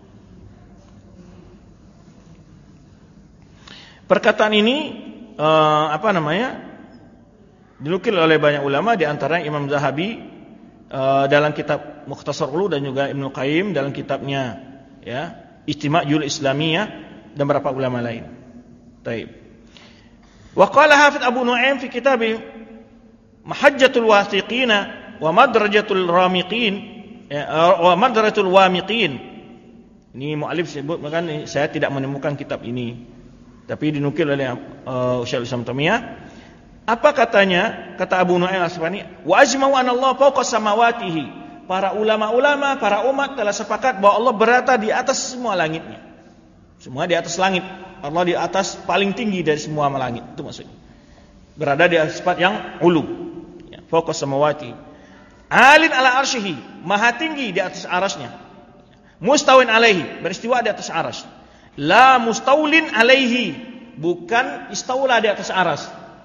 Perkataan ini uh, apa namanya? Dinukil oleh banyak ulama, di antara Imam Zahabi uh, dalam kitab Mukhtasar Ulu dan juga Ibnu Qayyim dalam kitabnya ya, Ijtima'ul Islamiyah dan beberapa ulama lain. Baik. Wa qala Hafidz Abu Nu'aim fi kitab Mahajjatul Wasiqin wa Madrajatul Ramiqin ya, wa Madrajatul Wamiqin. Ini muallif sebut, maka saya tidak menemukan kitab ini. Tapi dinukil oleh uh, Syaikhul Islam Taimiyah. Apa katanya? Kata Abu Nu'aim Al-Asfahani, wa ajma'u anna Allah fawqa samawatihi. Para ulama-ulama, para umat telah sepakat bahwa Allah berada di atas semua langitnya. Semua di atas langit. Allah di atas paling tinggi dari semua langit. Itu maksudnya. Berada di atas sifat yang ulu. Ya, fawqa samawati. Alin ala arsyihi, maha tinggi di atas arasnya. Mustawin alaihi, beristiwa di atas aras. La mustaulin alaihi, bukan istaula di atas aras.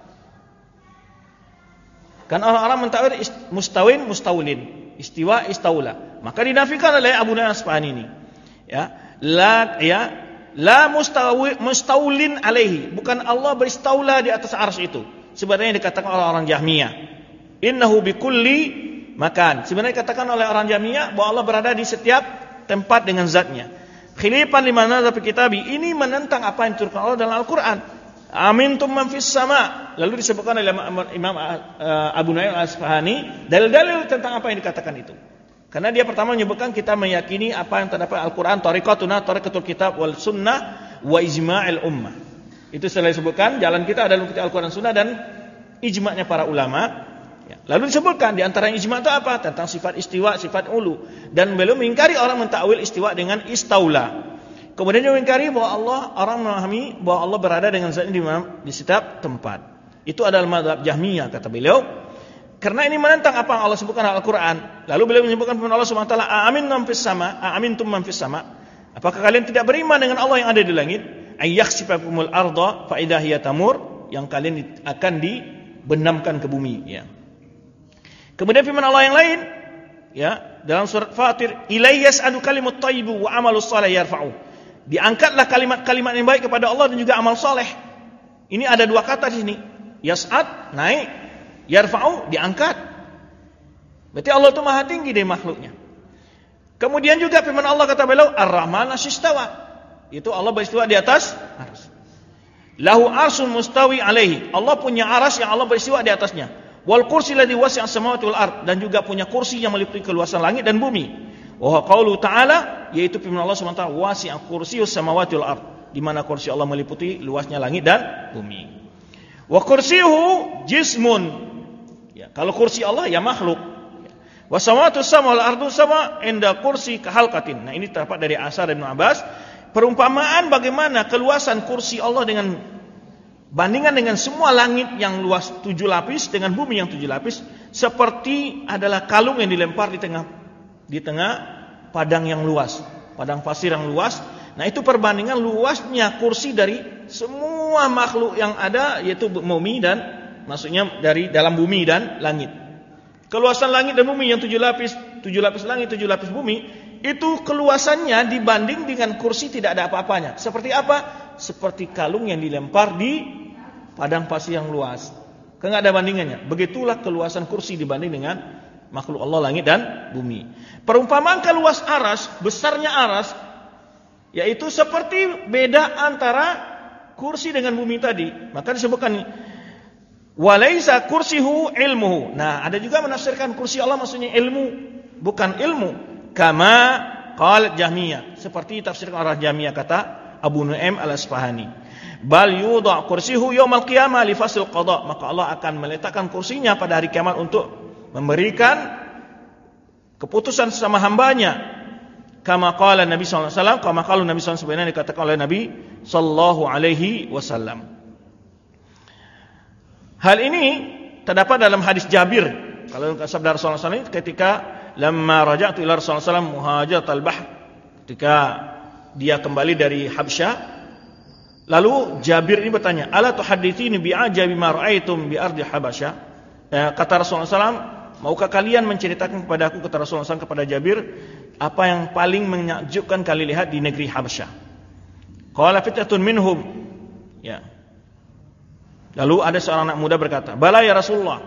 Kan orang-orang mentakwil mustawin mustaulin, istiwa istaula. Maka dinafikan oleh Abu Nu'aim Al-Asfahani ini. Ya, la ya, la mustawi mustaulin alaihi, bukan Allah beristaula di atas aras itu. Sebenarnya dikatakan oleh orang Jahmiyah. Innahu bikulli makan. Sebenarnya dikatakan oleh orang Jahmiyah bahwa Allah berada di setiap tempat dengan zatnya. Khilafan liman nazar fi kitabi, ini menentang apa yang diturunkan Allah dalam Al-Qur'an. Amintum man fis sama. Lalu disebutkan oleh Imam Abu Nu'aim Al-Asfahani dalil-dalil tentang apa yang dikatakan itu. Karena dia pertama menyebutkan kita meyakini apa yang terdapat Al-Qur'an, tariqatuna tariqatul kitab wal sunnah wa ijma'il ummah. Itu setelah disebutkan jalan kita adalah mengikuti Al-Qur'an Sunnah dan ijma'nya para ulama. Lalu disebutkan di antara ijma' itu apa? Tentang sifat istiwa, sifat ulu. Dan belum mengingkari orang mentakwil istiwa dengan istaula. Kemudian dia mengingkari bahwa Allah, orang memahami bahwa Allah berada dengan zatnya di, di setiap tempat. Itu adalah mazhab Jahmiyah, kata beliau. Karena ini menentang apa yang Allah sebutkan dalam Al-Quran. Lalu beliau menyebutkan firman Allah Subhanahu wa taala, "Aamin man fis sama, aamintum man fis sama." Apakah kalian tidak beriman dengan Allah yang ada di langit? Ayyakhsifakumul arda fa idza hiya tamur, yang kalian akan dibenamkan ke bumi, ya. Kemudian firman Allah yang lain, ya, dalam surat Fatir, "Ilayya yas'adu kalimut thayyibu wa amalus salih yarfa'u." Diangkatlah kalimat-kalimat yang baik kepada Allah dan juga amal saleh. Ini ada dua kata di sini. Yas'ad, naik. Yarfa'u, diangkat. Berarti Allah itu maha tinggi dari makhluknya. Kemudian juga firman Allah kata beliau, "Ar-Rahman istawa." Itu Allah beristiwa di atas arsy. Lahu arsun mustawi alaihi. Allah punya aras yang Allah beristiwa di atasnya. Wal kursi ladzi wasi'a as-samawati wal ard, dan juga punya kursi yang meliputi keluasan langit dan bumi. Wa qaulu ta'ala, yaitu firman Allah Subhanahu wa taala, wasi'a kursiyyus samawati wal ard, di mana kursi Allah meliputi luasnya langit dan bumi. Wa kursiyyuhu jismun. Ya, kalau kursi Allah ya makhluk. Wa samawati sama wal ardu sama inda kursi kahalqatin. Nah, ini terdapat dari Asar Ibnu Abbas, perumpamaan bagaimana keluasan kursi Allah dengan bandingan dengan semua langit yang luas tujuh lapis dengan bumi yang tujuh lapis, seperti adalah kalung yang dilempar di tengah di tengah padang yang luas, padang pasir yang luas. Nah, itu perbandingan luasnya kursi dari semua makhluk yang ada, yaitu bumi dan maksudnya dari dalam bumi dan langit. Keluasan langit dan bumi yang tujuh lapis, tujuh lapis langit, tujuh lapis bumi, itu keluasannya dibanding dengan kursi tidak ada apa-apanya. Seperti apa? Seperti kalung yang dilempar di padang pasir yang luas. Enggak ada bandingannya. Begitulah keluasan kursi dibanding dengan makhluk Allah langit dan bumi. Perumpamaan keluas aras, besarnya aras, yaitu seperti beda antara kursi dengan bumi tadi. Maka disebutkan walaisa kursihu ilmuhu. Nah, ada juga menafsirkan kursi Allah maksudnya ilmu, bukan ilmu. Kama qalat Jahmiyah, seperti tafsirkan orang Jahmiyah kata Abu Nu'aim Al-Asfahani. Bal yudha kursihu yaumal qiyamah li fasl qada. Maka Allah akan meletakkan kursinya pada hari kiamat untuk memberikan keputusan sesama hambanya. Kama qala Nabi sallallahu alaihi wasallam, kama qala Nabi sallallahu alaihi wasallam, dikatakan oleh Nabi sallallahu alaihi wasallam. Hal ini terdapat dalam hadis Jabir. Kalau sabda Rasulullah sallallahu alaihi wasallam ketika lamma raja'tu ila Rasulullah sallallahu alaihi wasallam muhajjatal bahr, ketika dia kembali dari Habsyah, lalu Jabir ini bertanya, "Ala tuhadditsini bi'ajabi ma ra'aitum bi ardi Habasyah?" Ya, kata Rasulullah sallallahu alaihi wasallam, "Maukah kalian menceritakan kepada aku," kata Rasulullah sallallahu alaihi wasallam kepada Jabir, "apa yang paling menakjubkan kalian lihat di negeri Habasyah?" Qala fitnatun minhum. Ya. Lalu ada seorang anak muda berkata, "Bala ya Rasulullah."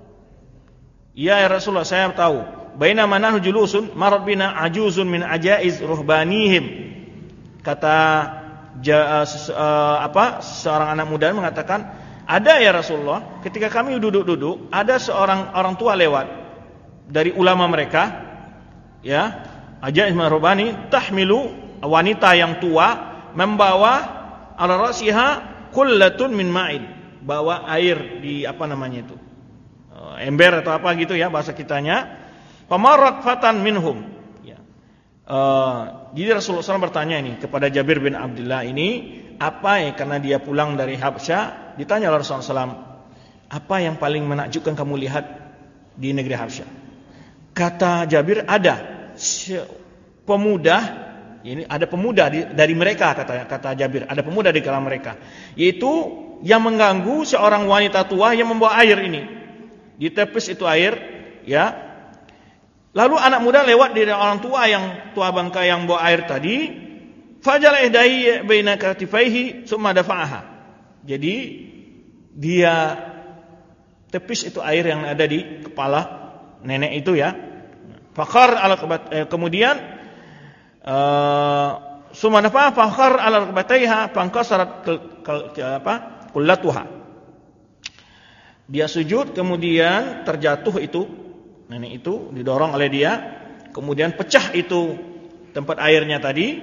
"Ya ya Rasulullah, saya tahu. Bainama nahnu julusun marad bina ajuzun min ajaiz ruhbanihim." Kata ja, uh, apa? seorang anak muda mengatakan, "Ada ya Rasulullah, ketika kami duduk-duduk, ada seorang orang tua lewat dari ulama mereka, ya, ajaiz ruhbani, tahmilu, wanita yang tua membawa ala rasiha kullatun min ma'in." Bawa air di apa namanya itu, ember atau apa gitu ya bahasa kitanya. Pamarat fatan minhum. Ya. Uh, jadi Rasulullah shallallahu alaihi wasallam bertanya ini kepada Jabir bin Abdullah ini, apa ya, karena dia pulang dari Habsyah, ditanya oleh Rasulullah shallallahu alaihi wasallam, apa yang paling menakjubkan kamu lihat di negeri Habsyah? Kata Jabir, ada pemuda, ini ada pemuda di, dari mereka, kata kata Jabir, ada pemuda di kalangan mereka, yaitu yang mengganggu seorang wanita tua yang membawa air ini. Ditepis itu air, ya. Lalu anak muda lewat dari orang tua yang tua bangka yang bawa air tadi, fajala ihdahi baina katifaihi summa dafa'aha. Jadi dia tepis itu air yang ada di kepala nenek itu ya. Fakhar ala eh, kemudian uh, summa dafa'a fakhar ala rukbataiha fankasarat apa? Kullatuha. Dia sujud, kemudian terjatuh itu nenek itu, didorong oleh dia, kemudian pecah itu tempat airnya tadi.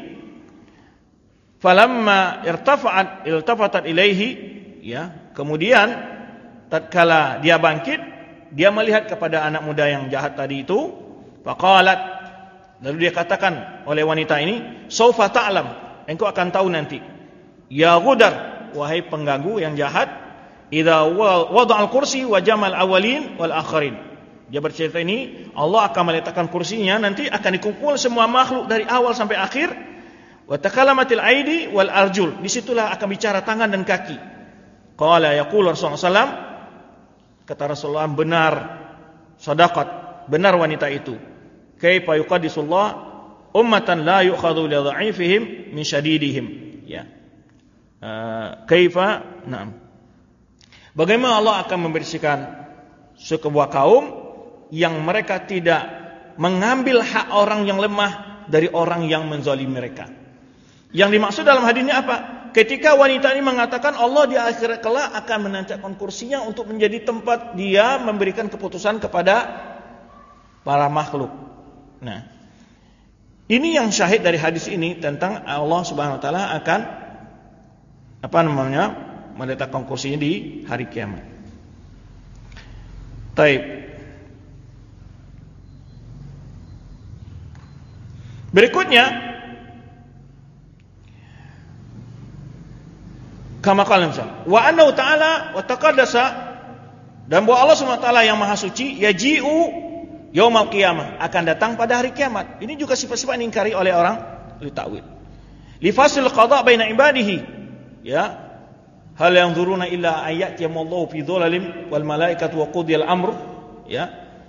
Falamma irtafa'at iltafatat ilaihi, ya, kemudian tatkala dia bangkit, dia melihat kepada anak muda yang jahat tadi itu, faqalat, lalu dia katakan oleh wanita ini, saufa ta'lam, engkau akan tahu nanti, ya ghudar, wahai pengganggu yang jahat, idza wada'al kursi wa jamal awalin wal akhirin. Dia bercerita ini, Allah akan meletakkan kursinya, nanti akan dikumpul semua makhluk dari awal sampai akhir. Wa takallamatil aidi wal arjul, disitulah akan bicara tangan dan kaki. Qala yaqulu Rasulullah sallallahu alaihi wasallam, kata Rasulullah, benar, sadaqat, benar wanita itu. Kaifa yuqaddisullah ummatan la yu'khadhu li dha'ifihim min shadidihim. Ya. Uh, kaifa, na'am. Bagaimana Allah akan membersihkan sebuah kaum yang mereka tidak mengambil hak orang yang lemah dari orang yang menzalimi mereka. Yang dimaksud dalam hadis ini apa? Ketika wanita ini mengatakan Allah di akhirat kelak akan menancapkan kursinya untuk menjadi tempat dia memberikan keputusan kepada para makhluk. Nah, ini yang syahid dari hadis ini tentang Allah Subhanahu wa taala akan apa namanya? meletakkan kursinya di hari kiamat. Taib. Berikutnya, kama qala Musa, wa annahu ta'ala wa taqaddasa Dan bahwa Allah subhanahu wa taala yang maha suci, yaji'u yaumal qiyamah, akan datang pada hari kiamat. Ini juga sifat-sifat yang diingkari oleh orang ahli ta'wil. Li fasil qada' baina ibadihi, ya. Hal yanzuruna illa ayyatiyamullahu fi dhulalin wal malaikatu wa qudiyal amr, ya.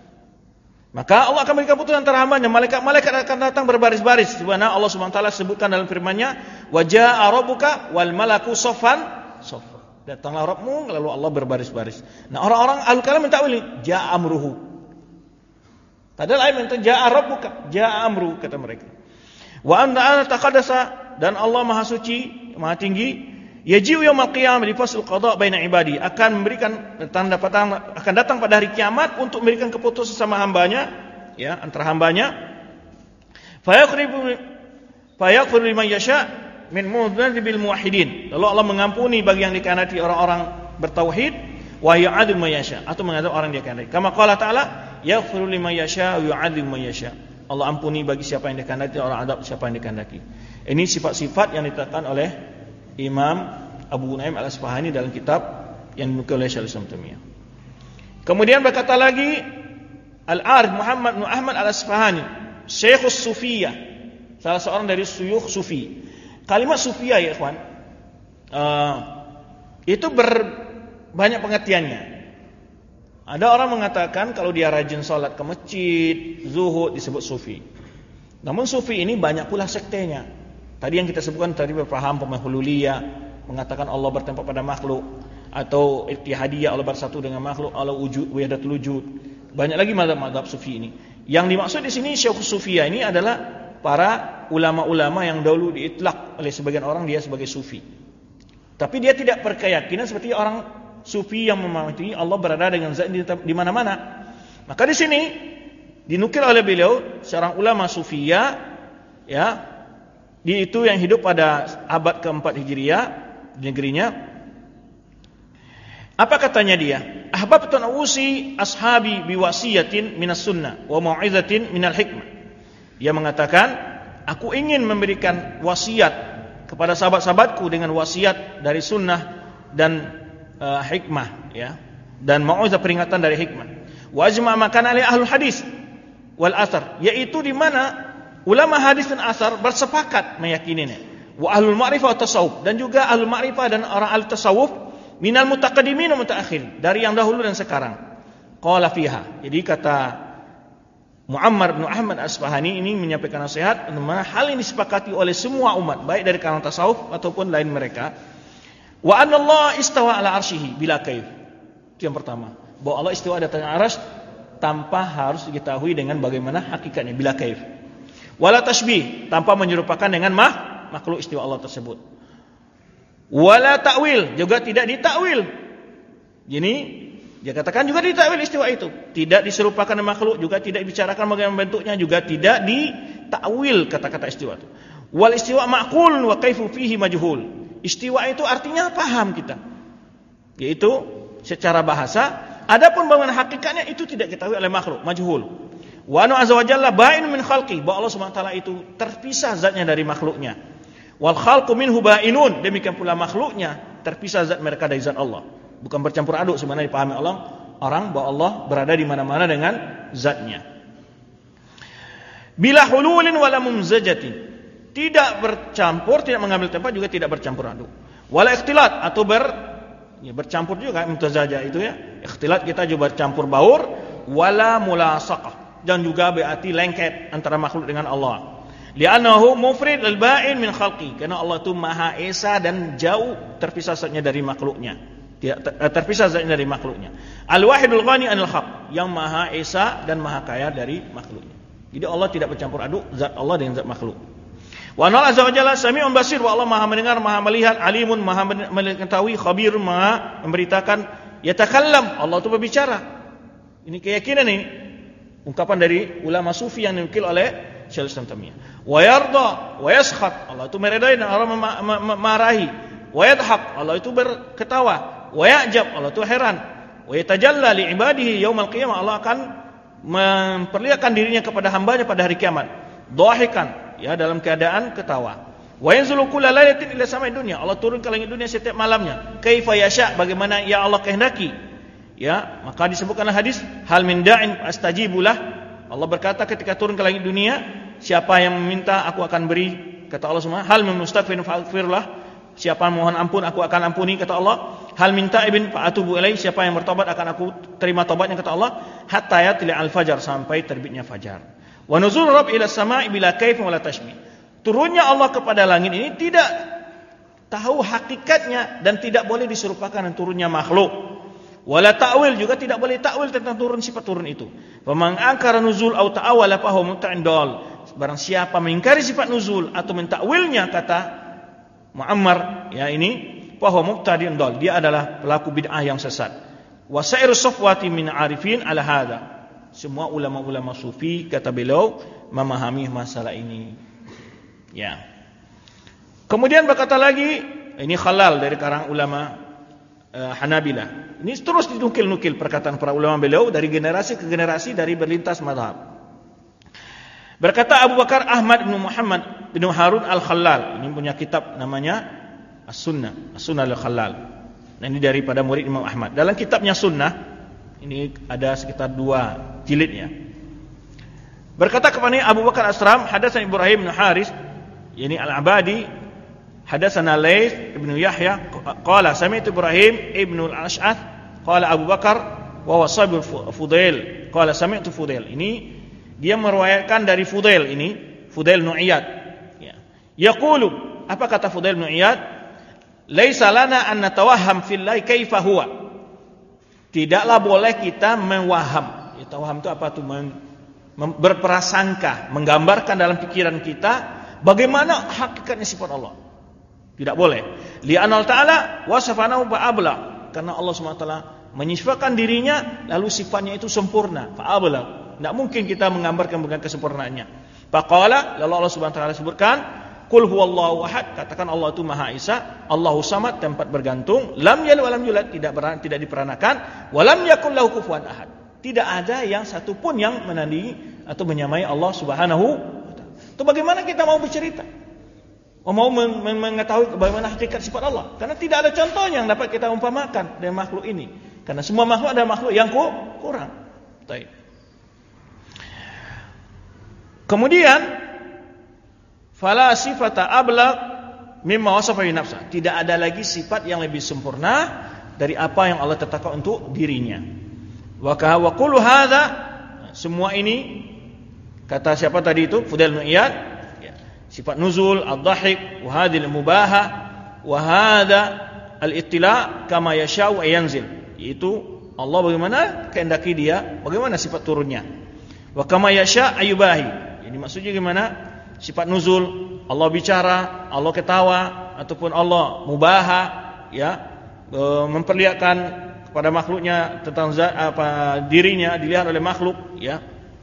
Maka Allah akan memberikan putusan antara hambanya, malaikat-malaikat akan datang berbaris-baris. Sebagaimana Allah Subhanahu wa taala sebutkan dalam firman-Nya, wa jaa'a rabbuka wal malaku saffan saffa. Datanglah Rabbmu, lalu Allah berbaris-baris. Nah, orang-orang ahli kalam menta'wil, jaa'a amruhu. Padahal ayat itu jaa'a rabbuka, jaa'a amru, kata mereka. Wa anna taqaddasa, dan Allah maha suci, maha tinggi. Yaji'u yaumil qiyamah li fasl qada' baina ibadi, akan memberikan tanda patang, akan datang pada hari kiamat untuk memberikan keputusan sama hambanya, ya, antara hambanya. Fayaqribu fayaqfir liman yasha min mudzanibil muwahhidin. Lalu Allah mengampuni bagi yang dikehendaki orang-orang bertauhid, wa ya'adzu man yasha, atau mengadab orang yang dikehendaki. Kama qala ta'ala, yaghfiru liman yasha wa yu'adzu man yasha. Allah ampuni bagi siapa yang dikehendaki, orang adab siapa yang dikehendaki. Ini sifat-sifat yang ditetapkan oleh Imam Abu Nu'aim Al-Asfahani dalam kitab yang dinukil oleh Syaikhul Islam Taimiyah. Kemudian berkata lagi Al-Arif Muhammad bin Ahmad Al-Asfahani, Syekhus Sufiyah, salah seorang dari syuyukh sufi. Kalimat sufiyah, ya ikhwan, uh, itu ber, banyak pengertiannya. Ada orang mengatakan kalau dia rajin sholat ke masjid, zuhud, disebut sufi. Namun sufi ini banyak pula sektenya. Tadi yang kita sebutkan tadi berpaham pemahululiyah, mengatakan Allah bertempat pada makhluk, atau ittihadiyah, Allah bersatu dengan makhluk, Allah wujud, wahdatul wujud. Banyak lagi mazhab-mazhab sufi ini. Yang dimaksud di sini Syekh Sufiyah ini adalah para ulama-ulama yang dahulu diitlak oleh sebagian orang dia sebagai sufi. Tapi dia tidak berkeyakinan seperti orang sufi yang memahami Allah berada dengan zat di mana-mana. Maka di sini dinukil oleh beliau seorang ulama sufiyah, ya, dia itu yang hidup pada abad keempat Hijriah di negerinya. Apa katanya dia? Ahbabtu an usi ashabi biwasiyatin minas sunnah wa mau'izatin minal hikmah. Dia mengatakan, aku ingin memberikan wasiat kepada sahabat-sahabatku dengan wasiat dari sunnah dan uh, hikmah, ya, dan mau'izah, peringatan dari hikmah. Wa ajma' ma kana ali ahlul hadis wal athar, yaitu di mana ulama hadis dan asar bersepakat meyakininya. Wa ahlul ma'rifah wa tasawuf, dan juga ahlul ma'rifah dan orang ahli tasawuf, minal mutaqaddimin wa mutaakhirin, dari yang dahulu dan sekarang. Qala fiha. Jadi kata Muammar bin Ahmad Al-Asfahani ini menyampaikan nasihat mana hal ini disepakati oleh semua umat, baik dari kalangan tasawuf ataupun lain mereka. Wa anna Allah istawa ala arsyihi bila kaif. Itu yang pertama, bahwa Allah istiwa di atas arsy tanpa harus diketahui dengan bagaimana hakikatnya, bila kaif. Wala tashbih, tanpa menyerupakan dengan mah, makhluk istiwa Allah tersebut. Wala ta'wil, juga tidak ditakwil. Jadi dia katakan juga ditakwil istiwa itu, tidak diserupakan dengan makhluk, juga tidak dibicarakan bagaimana bentuknya, juga tidak ditakwil kata-kata istiwa itu. Wal istiwa ma'qul wa kaifu fihi majhul. Istiwa itu artinya paham kita, yaitu secara bahasa. Adapun bagaimana hakikatnya itu tidak diketahui oleh makhluk, majhul. Wa anu azza wa jalla ba'in min khalqi, bahwa Allah Subhanahu wa taala itu terpisah zatnya dari makhluknya. Wal khalqu minhu ba'inun, demikian pula makhluknya terpisah zat mereka dari zat Allah. Bukan bercampur aduk sebenarnya dipahami Allah orang bahwa Allah berada di mana-mana dengan zatnya. Bila hululin wala mumzajatin, tidak bercampur, tidak mengambil tempat, juga tidak bercampur aduk. Wala ikhtilat, atau ber ya, bercampur juga, mutazajah itu ya. Ikhtilat kita juga bercampur baur. Wala mulasaqah, dan juga berarti lengket antara makhluk dengan Allah. Li'annahu mufrid al-ba'in min khalqi, karena Allah itu maha esa dan jauh terpisah zatnya dari makhluknya. Tidak terpisah zatnya dari makhluknya. Al-wahidul ghani anil haq, yang maha esa dan maha kaya dari makhluknya. Jadi Allah tidak bercampur aduk zat Allah dengan zat makhluk. Wa anna azza wa jalla sami'un basir, wa Allah maha mendengar, maha melihat, alimun, maha mengetahui, khabirun, maha memberitakan, yatakallam, Allah itu berbicara. Ini keyakinan ini, ungkapan dari ulama sufi yang dinukil oleh Syaikhul Islam Taimiyah. Wa yarda wa yaskhat, Allah itu meredai dan Allah memarahi. Wa yadhak, Allah itu berketawa. Wa ya'jab, Allah itu heran. Wa yatajalla li ibadihi yaumal qiyamah, Allah akan memperlihatkan dirinya kepada hambanya pada hari kiamat. Dhahikan, ya, dalam keadaan ketawa. Wa yanzulu kulla lailatin ila samai dunya, Allah turun ke langit dunia setiap malamnya. Kaifa yasha, bagaimana ya Allah kehendaki. ya, maka disebutkanlah hadis, hal min da'in astajibulah. Allah berkata ketika turun ke langit dunia, siapa yang meminta aku akan beri, kata Allah semua. Hal min mustaghfirin fa'aghfirlah, siapa yang mohon ampun aku akan ampuni, kata Allah. Hal min ta'ibin fa'atubu ilaih, siapa yang bertobat akan aku terima tobatnya, kata Allah. Hatta yatli al-fajar, sampai terbitnya fajar. Wa nuzul rabb ila samai bila kaif wala tashbih. Turunnya Allah kepada langit ini tidak tahu hakikatnya dan tidak boleh diserupakan dengan turunnya makhluk. Wala ta'wil, juga tidak boleh ta'wil tentang turun sifat turun itu. Faman ankara nuzul au ta'awala fa huwa mubta'in dal. Barang siapa mengingkari sifat nuzul atau mentakwilnya, kata Muammar, ya ini, fa huwa mubtadi'un dal, dia adalah pelaku bid'ah yang sesat. Wa sairus safwati min arifin ala hadza. Semua ulama-ulama sufi, kata beliau, memahami masalah ini. Ya. Kemudian berkata lagi, ini Khalal dari kalangan ulama uh, Hanabilah. Ini terus dinukil-nukil perkataan para ulama beliau dari generasi ke generasi, dari berlintas mazhab. Berkata Abu Bakar Ahmad bin Muhammad bin Harun Al-Khalal, ini punya kitab namanya As-Sunnah, As-Sunnah Al-Khalal. Nah, ini daripada murid Imam Ahmad. Dalam kitabnya Sunnah, ini ada sekitar dua jilidnya. Berkata kepada Abu Bakar Asram, hadatsana Ibrahim bin Haris, yani Al-Abadi, hadatsana Laits bin Yahya, qala sami'tu Ibrahim ibn al-Ash'ath, qala Abu Bakar wa huwa sahibu Fudail, qala sami'tu Fudail. Ini dia meriwayatkan dari Fudail, ini Fudail bin Iyad. Ya. Yaqulu, apa kata Fudail bin Iyad? Laisa lana an natawahham fillahi kaifa huwa. Tidaklah boleh kita mewaham. Ya, tawaham itu apa tuh? Mem, mem, berprasangka, menggambarkan dalam pikiran kita bagaimana hakikatnya sifat Allah. Tidak boleh. Li'anna ta'ala wasafanahu fa'abla. Karena Allah subhanahu wa taala menyifatkan dirinya lalu sifatnya itu sempurna, fa'abla. Tidak mungkin kita menggambarkan dengan kesempurnaannya. Faqala, lalu Allah subhanahu wa taala sebutkan, qul huwallahu ahad, katakan Allah itu Maha Esa, Allahu samad, tempat bergantung, lam yalid wa lam yulad, tidak beran, tidak diperanakan, wa lam yakul lahu kufuwan ahad. Tidak ada yang satu pun yang menandingi atau menyamai Allah Subhanahu wa taala. Itu bagaimana kita mau bercerita? Mau mengetahui bagaimana hakikat sifat Allah? Karena tidak ada contohnya yang dapat kita umpamakan dari makhluk ini. Karena semua makhluk ada makhluk yang kurang. Baik. Kemudian fala sifata ablaq mimma wasafa bi nafsa. Tidak ada lagi sifat yang lebih sempurna dari apa yang Allah tetapkan untuk dirinya. Wa ka wa qulu hadza, semua ini kata siapa tadi itu? Fudail bin Iyad, ya. Sifat nuzul, ad-dhahik, wa hadhil mubaha, wa hadza al-ittila kama yasha'u yanzil. Yaitu Allah bagaimana kehendaki dia, bagaimana sifat turunnya. Wa kama yasha' ayubahi. Ini maksudnya gimana? Sifat nuzul, Allah bicara, Allah ketawa, ataupun Allah mubaha, ya, e, memperlihatkan kepada makhluknya tentang zat, apa dirinya dilihat oleh makhluk, ya.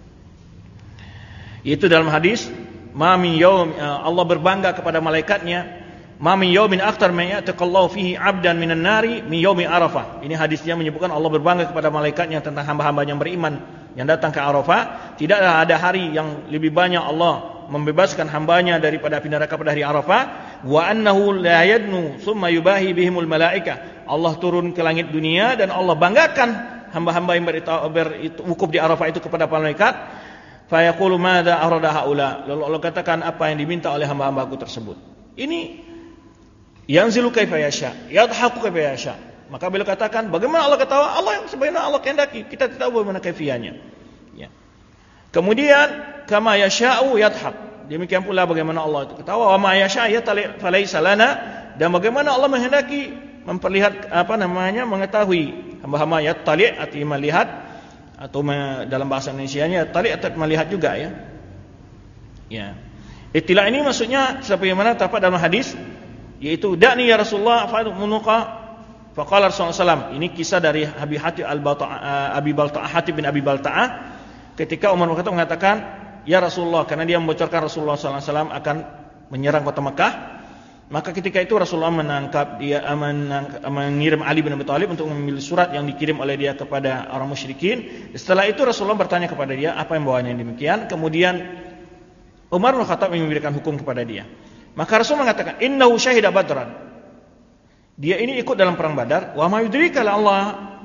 Itu dalam hadis, ma min yaum, Allah berbangga kepada malaikatnya, ma min yaumin akthar man ya'taqallahu fihi 'abdan minan nari min yaumi Arafah. Ini hadisnya menyebutkan Allah berbangga kepada malaikatnya tentang hamba-hamba yang beriman yang datang ke Arafah. Tidaklah ada hari yang lebih banyak Allah membebaskan hambanya daripada api neraka pada hari Arafah. Wa annahu la yadnu thumma yubahi bihimul malaika. Allah turun ke langit dunia dan Allah banggakan hamba-hamba yang berwukuf di Arafah itu kepada para malaikat. Fa yaqulu madza arada haula. Lalu Allah katakan apa yang diminta oleh hamba-hambaku tersebut. Ini yanzilu kaifa yasha, yadhaku kaifa yasha. Maka beliau katakan, bagaimana Allah ketawa? Allah yang sebenarnya Allah kehendaki. Kita tidak tahu bagaimana kaifiahnya. Ya. Kemudian kama yasha'u yadhak. Demikian pula bagaimana Allah itu ketawa. Wa ma yasha' yatali falaisa lana. Dan bagaimana Allah menghendaki memperlihat apa namanya mengetahui hamba-hamba yatali artinya melihat atau dalam bahasa Indonesianya yatali atau melihat juga, ya. Ya. Ittila ini maksudnya sebagaimana terdapat dalam hadis, yaitu da'ni ya Rasulullah fa'al munuqa. Faqala Rasulullah sallallahu alaihi wasallam, ini kisah dari Abi Hatib al-Balta'ah, Abi Balta'ah, Hatib bin Abi Balta'ah, ketika Umar bin Khattab mengatakan, ya Rasulullah, karena dia membocorkan Rasulullah sallallahu alaihi wasallam akan menyerang kota Mekah. Maka ketika itu Rasulullah menangkap dia, menangkap, mengirim Ali bin Abi Thalib untuk mengambil surat yang dikirim oleh dia kepada orang musyrikin. Setelah itu Rasulullah bertanya kepada dia apa yang bawanya demikian. Kemudian Umar bin Khattab memberikan hukum kepada dia. Maka Rasul mengatakan, innahu syahida badran. Dia ini ikut dalam perang Badar. Wa ma yudrika la Allah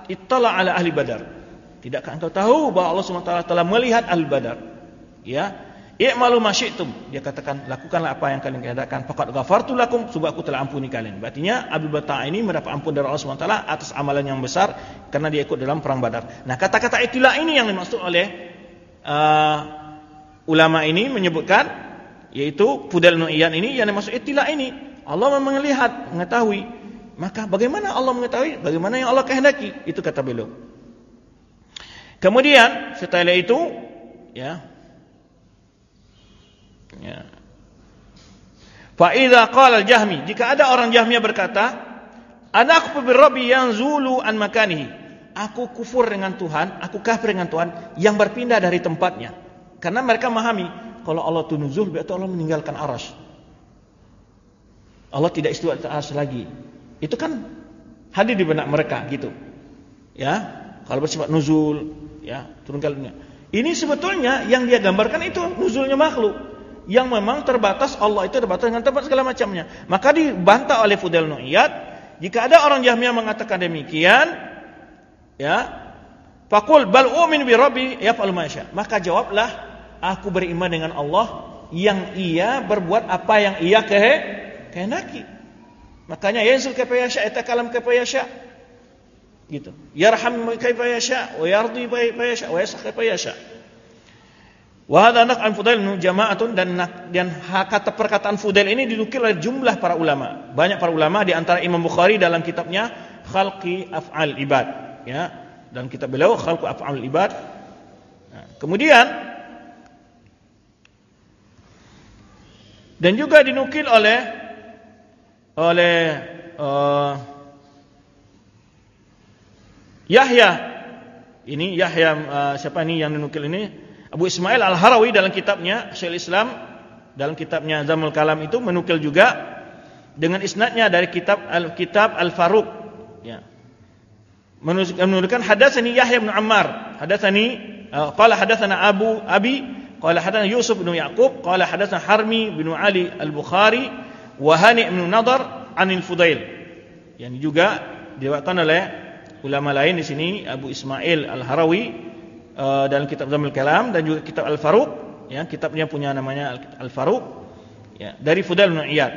ittala ala ahli Badar. Tidakkah engkau tahu bahwa Allah Subhanahu wa taala telah melihat ahli Badar? Ya, i'malu ma syi'tum. Dia katakan, lakukanlah apa yang kalian kehendakkan. Faqad ghafartu lakum, sebab aku telah ampuni kalian. Artinya Abu Bakar ini mendapat ampun dari Allah Subhanahu wa taala atas amalan yang besar karena dia ikut dalam perang Badar. Nah, kata-kata ittila ini yang dimaksud oleh uh, ulama ini menyebutkan, yaitu Fudail bin Iyad ini yang dimaksud ittila ini. Allah memang melihat, mengetahui. Maka bagaimana Allah mengetahui? Bagaimana yang Allah kehendaki? Itu kata beliau. Kemudian setelah itu, ya, ya. Fa idza qala al-Jahmi, jika ada orang Jahmiyah berkata, ana akfur bi rabbi yanzulu an makanihi. Aku kufur dengan Tuhan, aku kafir dengan Tuhan yang berpindah dari tempatnya. Karena mereka memahami kalau Allah itu nuzul berarti Allah meninggalkan arasy. Allah tidak istiwa di atas lagi. Itu kan hadir di benak mereka gitu. Ya, kalau bersifat nuzul, ya, turun ke dunia. Ini sebetulnya yang dia gambarkan itu nuzulnya makhluk yang memang terbatas. Allah itu terbatas dengan tempat segala macamnya. Maka dibantah oleh Fudail bin Iyad, jika ada orang Jahmiyah mengatakan demikian, ya, faqul bal u'min bi rabbi yaf'alu ma yasha. Maka jawablah, aku beriman dengan Allah yang ia berbuat apa yang ia kehendaki. Makanya yanzul kaifa yasha, yatakalam kaifa yasha. Gitu. Yarham kaifa yasha wa yardi kaifa yasha wa yasakh kaifa yasha. Wa hadha naq'an Fudail jama'atun, dan dan kata perkataan Fudail ini dinukil oleh jumlah para ulama. Banyak para ulama, di antara Imam Bukhari dalam kitabnya Khalqi Af'al Ibad, ya. Dalam kitab beliau Khalqi Af'al Ibad. Nah, kemudian dan juga dinukil oleh oleh uh, Yahya. Ini Yahya uh, siapa ini yang dinukil ini? Abu Ismail Al-Harawi dalam kitabnya Syekhul Islam, dalam kitabnya Zamul Kalam itu menukil juga dengan isnadnya dari kitab Al-Kitab Al-Faruq, ya. Menukilkan hadatsani Yahya bin Ammar, hadatsani uh, qala hadatsana Abu Abi qala hadatsana Yusuf bin Yaqub qala hadatsana Harmi bin Ali Al-Bukhari wa Hani bin Nadar anil Fudail. Yang juga diriwayatkan oleh ulama lain di sini, Abu Ismail Al-Harawi uh, dalam kitab Zamul Kalam dan juga kitab Al-Faruq, ya, kitabnya punya namanya Al-Faruq, ya, dari Fudail bin Iyad.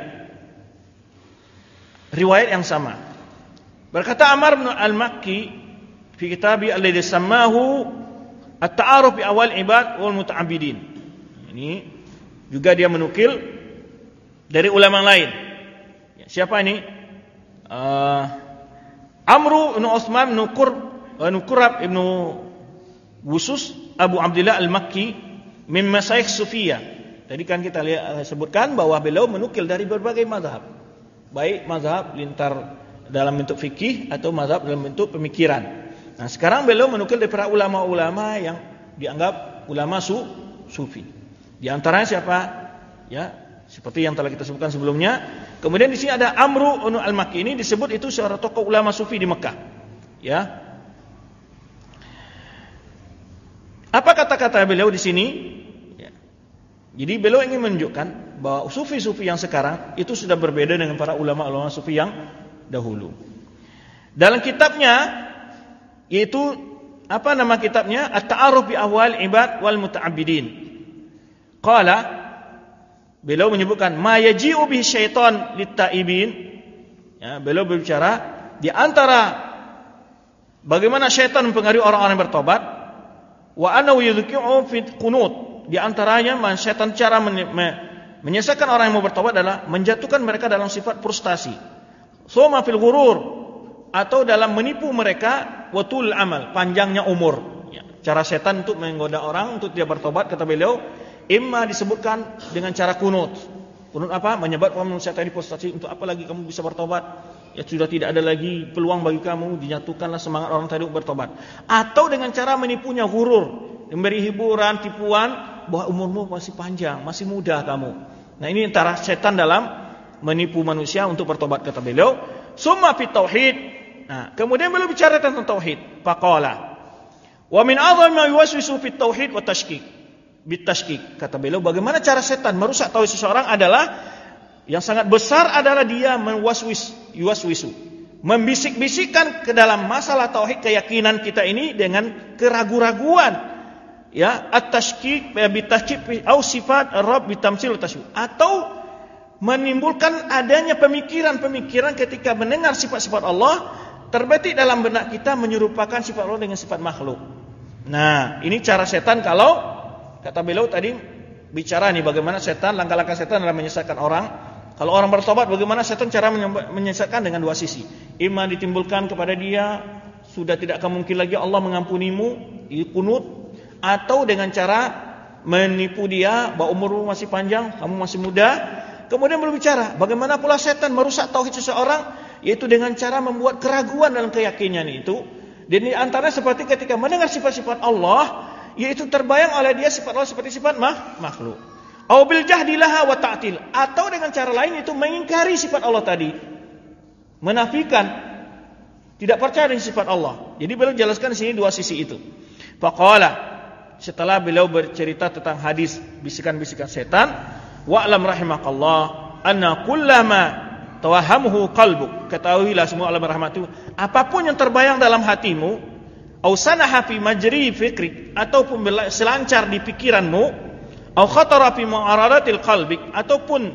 Riwayat yang sama. Berkata Amr bin Al-Makki fi kitabi alladhi sammahu At-Ta'aruf bi Awal Ibad wal Muta'abbidin. Ini juga dia menukil dari ulama lain. Ya, siapa ini? Uh, Amru bin Utsman bin Qur bin Qurab bin Wusus Abu Abdullah Al-Makki min masyayikh Sufiyah. Tadi kan kita lihat, sebutkan bahwa beliau menukil dari berbagai mazhab. Baik mazhab lintar dalam bentuk fikih atau mazhab dalam bentuk pemikiran. Nah, sekarang beliau menukil dari para ulama-ulama yang dianggap ulama su, sufi. Di antaranya siapa? Ya, seperti yang telah kita sebutkan sebelumnya. Kemudian di sini ada Amru bin Al-Makki, ini disebut itu seorang tokoh ulama sufi di Mekah. Ya. Apa kata-kata beliau di sini? Ya. Jadi beliau ingin menunjukkan bahwa sufi-sufi yang sekarang itu sudah berbeda dengan para ulama-ulama sufi yang dahulu. Dalam kitabnya, yaitu apa nama kitabnya? At-Ta'aruf bi Ahwal Ibad wal Muta'abbidin. Qala, beliau menyebutkan ma yaji'u bihi syaitan lit-ta'ibin. Ya, beliau berbicara di antara bagaimana syaitan mempengaruhi orang-orang yang bertobat, wa annahu yudhi'u fi qunut. Di antaranya man syaitan cara menyesatkan orang yang mau bertobat adalah menjatuhkan mereka dalam sifat frustasi. Soma fil ghurur, atau dalam menipu mereka, watul amal, panjangnya umur. Ya, cara setan untuk menggoda orang untuk dia bertobat, kata beliau, imma disebutkan dengan cara kunut. Kunut apa? Menyebabkan manusia tadi frustasi, untuk apa lagi kamu bisa bertobat? Ya sudah tidak ada lagi peluang bagi kamu, dinyatukanlah semangat orang tadi untuk bertobat. Atau dengan cara menipunya, ghurur, memberi hiburan, tipuan bahwa umurmu masih panjang, masih muda kamu. Nah, ini antara setan dalam menipu manusia untuk bertobat, kata beliau. Summa fit tauhid. Nah, kemudian beliau bicara tentang tauhid. Faqala wa min a'zami ma yuwaswisu fit tauhid wa tashkik. Bit tashkik. Kata beliau, bagaimana cara setan merusak tauhid seseorang adalah yang sangat besar adalah dia mewaswis, yuwaswisu, membisik-bisikkan ke dalam masalah tauhid keyakinan kita ini dengan keraguan-raguan, ya, at-tashkik bi tashkik au sifat ar-rabb bi tamtsil tashbih, atau menimbulkan adanya pemikiran-pemikiran ketika mendengar sifat-sifat Allah terbetik dalam benak kita menyerupakan sifat Allah dengan sifat makhluk. Nah, ini cara setan kalau kata beliau tadi bicara nih bagaimana setan, langkah-langkah setan dalam menyesatkan orang. Kalau orang bertobat, bagaimana setan cara menyesatkan dengan dua sisi. Iman ditimbulkan kepada dia, sudah tidak akan mungkin lagi Allah mengampunimu, kunut, atau dengan cara menipu dia bahwa umurmu masih panjang, kamu masih muda. Kemudian berbicara bagaimana pula setan merusak tauhid seseorang, yaitu dengan cara membuat keraguan dalam keyakinan itu. Dan di antara seperti ketika mendengar sifat-sifat Allah, yaitu terbayang oleh dia sifat Allah seperti sifat mah, makhluk. Au bil jahdilaha wa ta'til, atau dengan cara lain itu mengingkari sifat Allah tadi, menafikan, tidak percaya dengan sifat Allah. Jadi beliau jelaskan di sini dua sisi itu. Faqala, setelah beliau bercerita tentang hadis bisikan-bisikan setan, wa'lam rahimakallah anna kullama tawahamuhu qalbuk, ketahuilah semua alam rahmatu, apapun yang terbayang dalam hatimu, au sanaha fi majri fikrik, ataupun selancar di pikiranmu, au khatara fi mu'aradatil qalbik, ataupun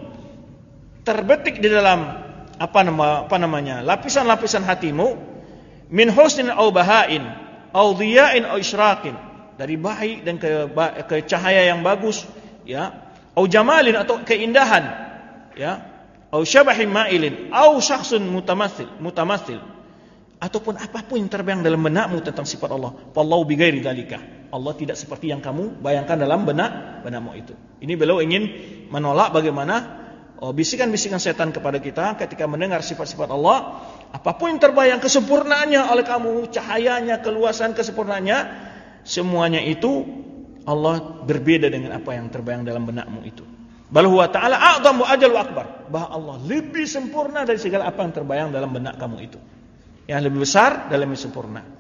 terbetik di dalam apa nama apa namanya lapisan-lapisan hatimu, min husnin au bahain au dhiya'in au isyraqin, dari baik dan ke, ke cahaya yang bagus, ya, au jamalin, atau keindahan, ya, au syabahin ma'ilin au syakhsun mutamassil mutamassil, ataupun apapun yang terbayang dalam benakmu tentang sifat Allah, wallahu bighairi dzalika, Allah tidak seperti yang kamu bayangkan dalam benak benakmu itu. Ini beliau ingin menolak bagaimana oh, bisikan-bisikan setan kepada kita ketika mendengar sifat-sifat Allah, apapun yang terbayang kesempurnaannya oleh kamu, cahayanya, keluasan kesempurnaannya, semuanya itu Allah berbeda dengan apa yang terbayang dalam benakmu itu. Bal huwa ta'ala a'dhamu ajal wa akbar, bahwa Allah lebih sempurna dari segala apa yang terbayang dalam benak kamu itu, yang lebih besar dan lebih sempurna.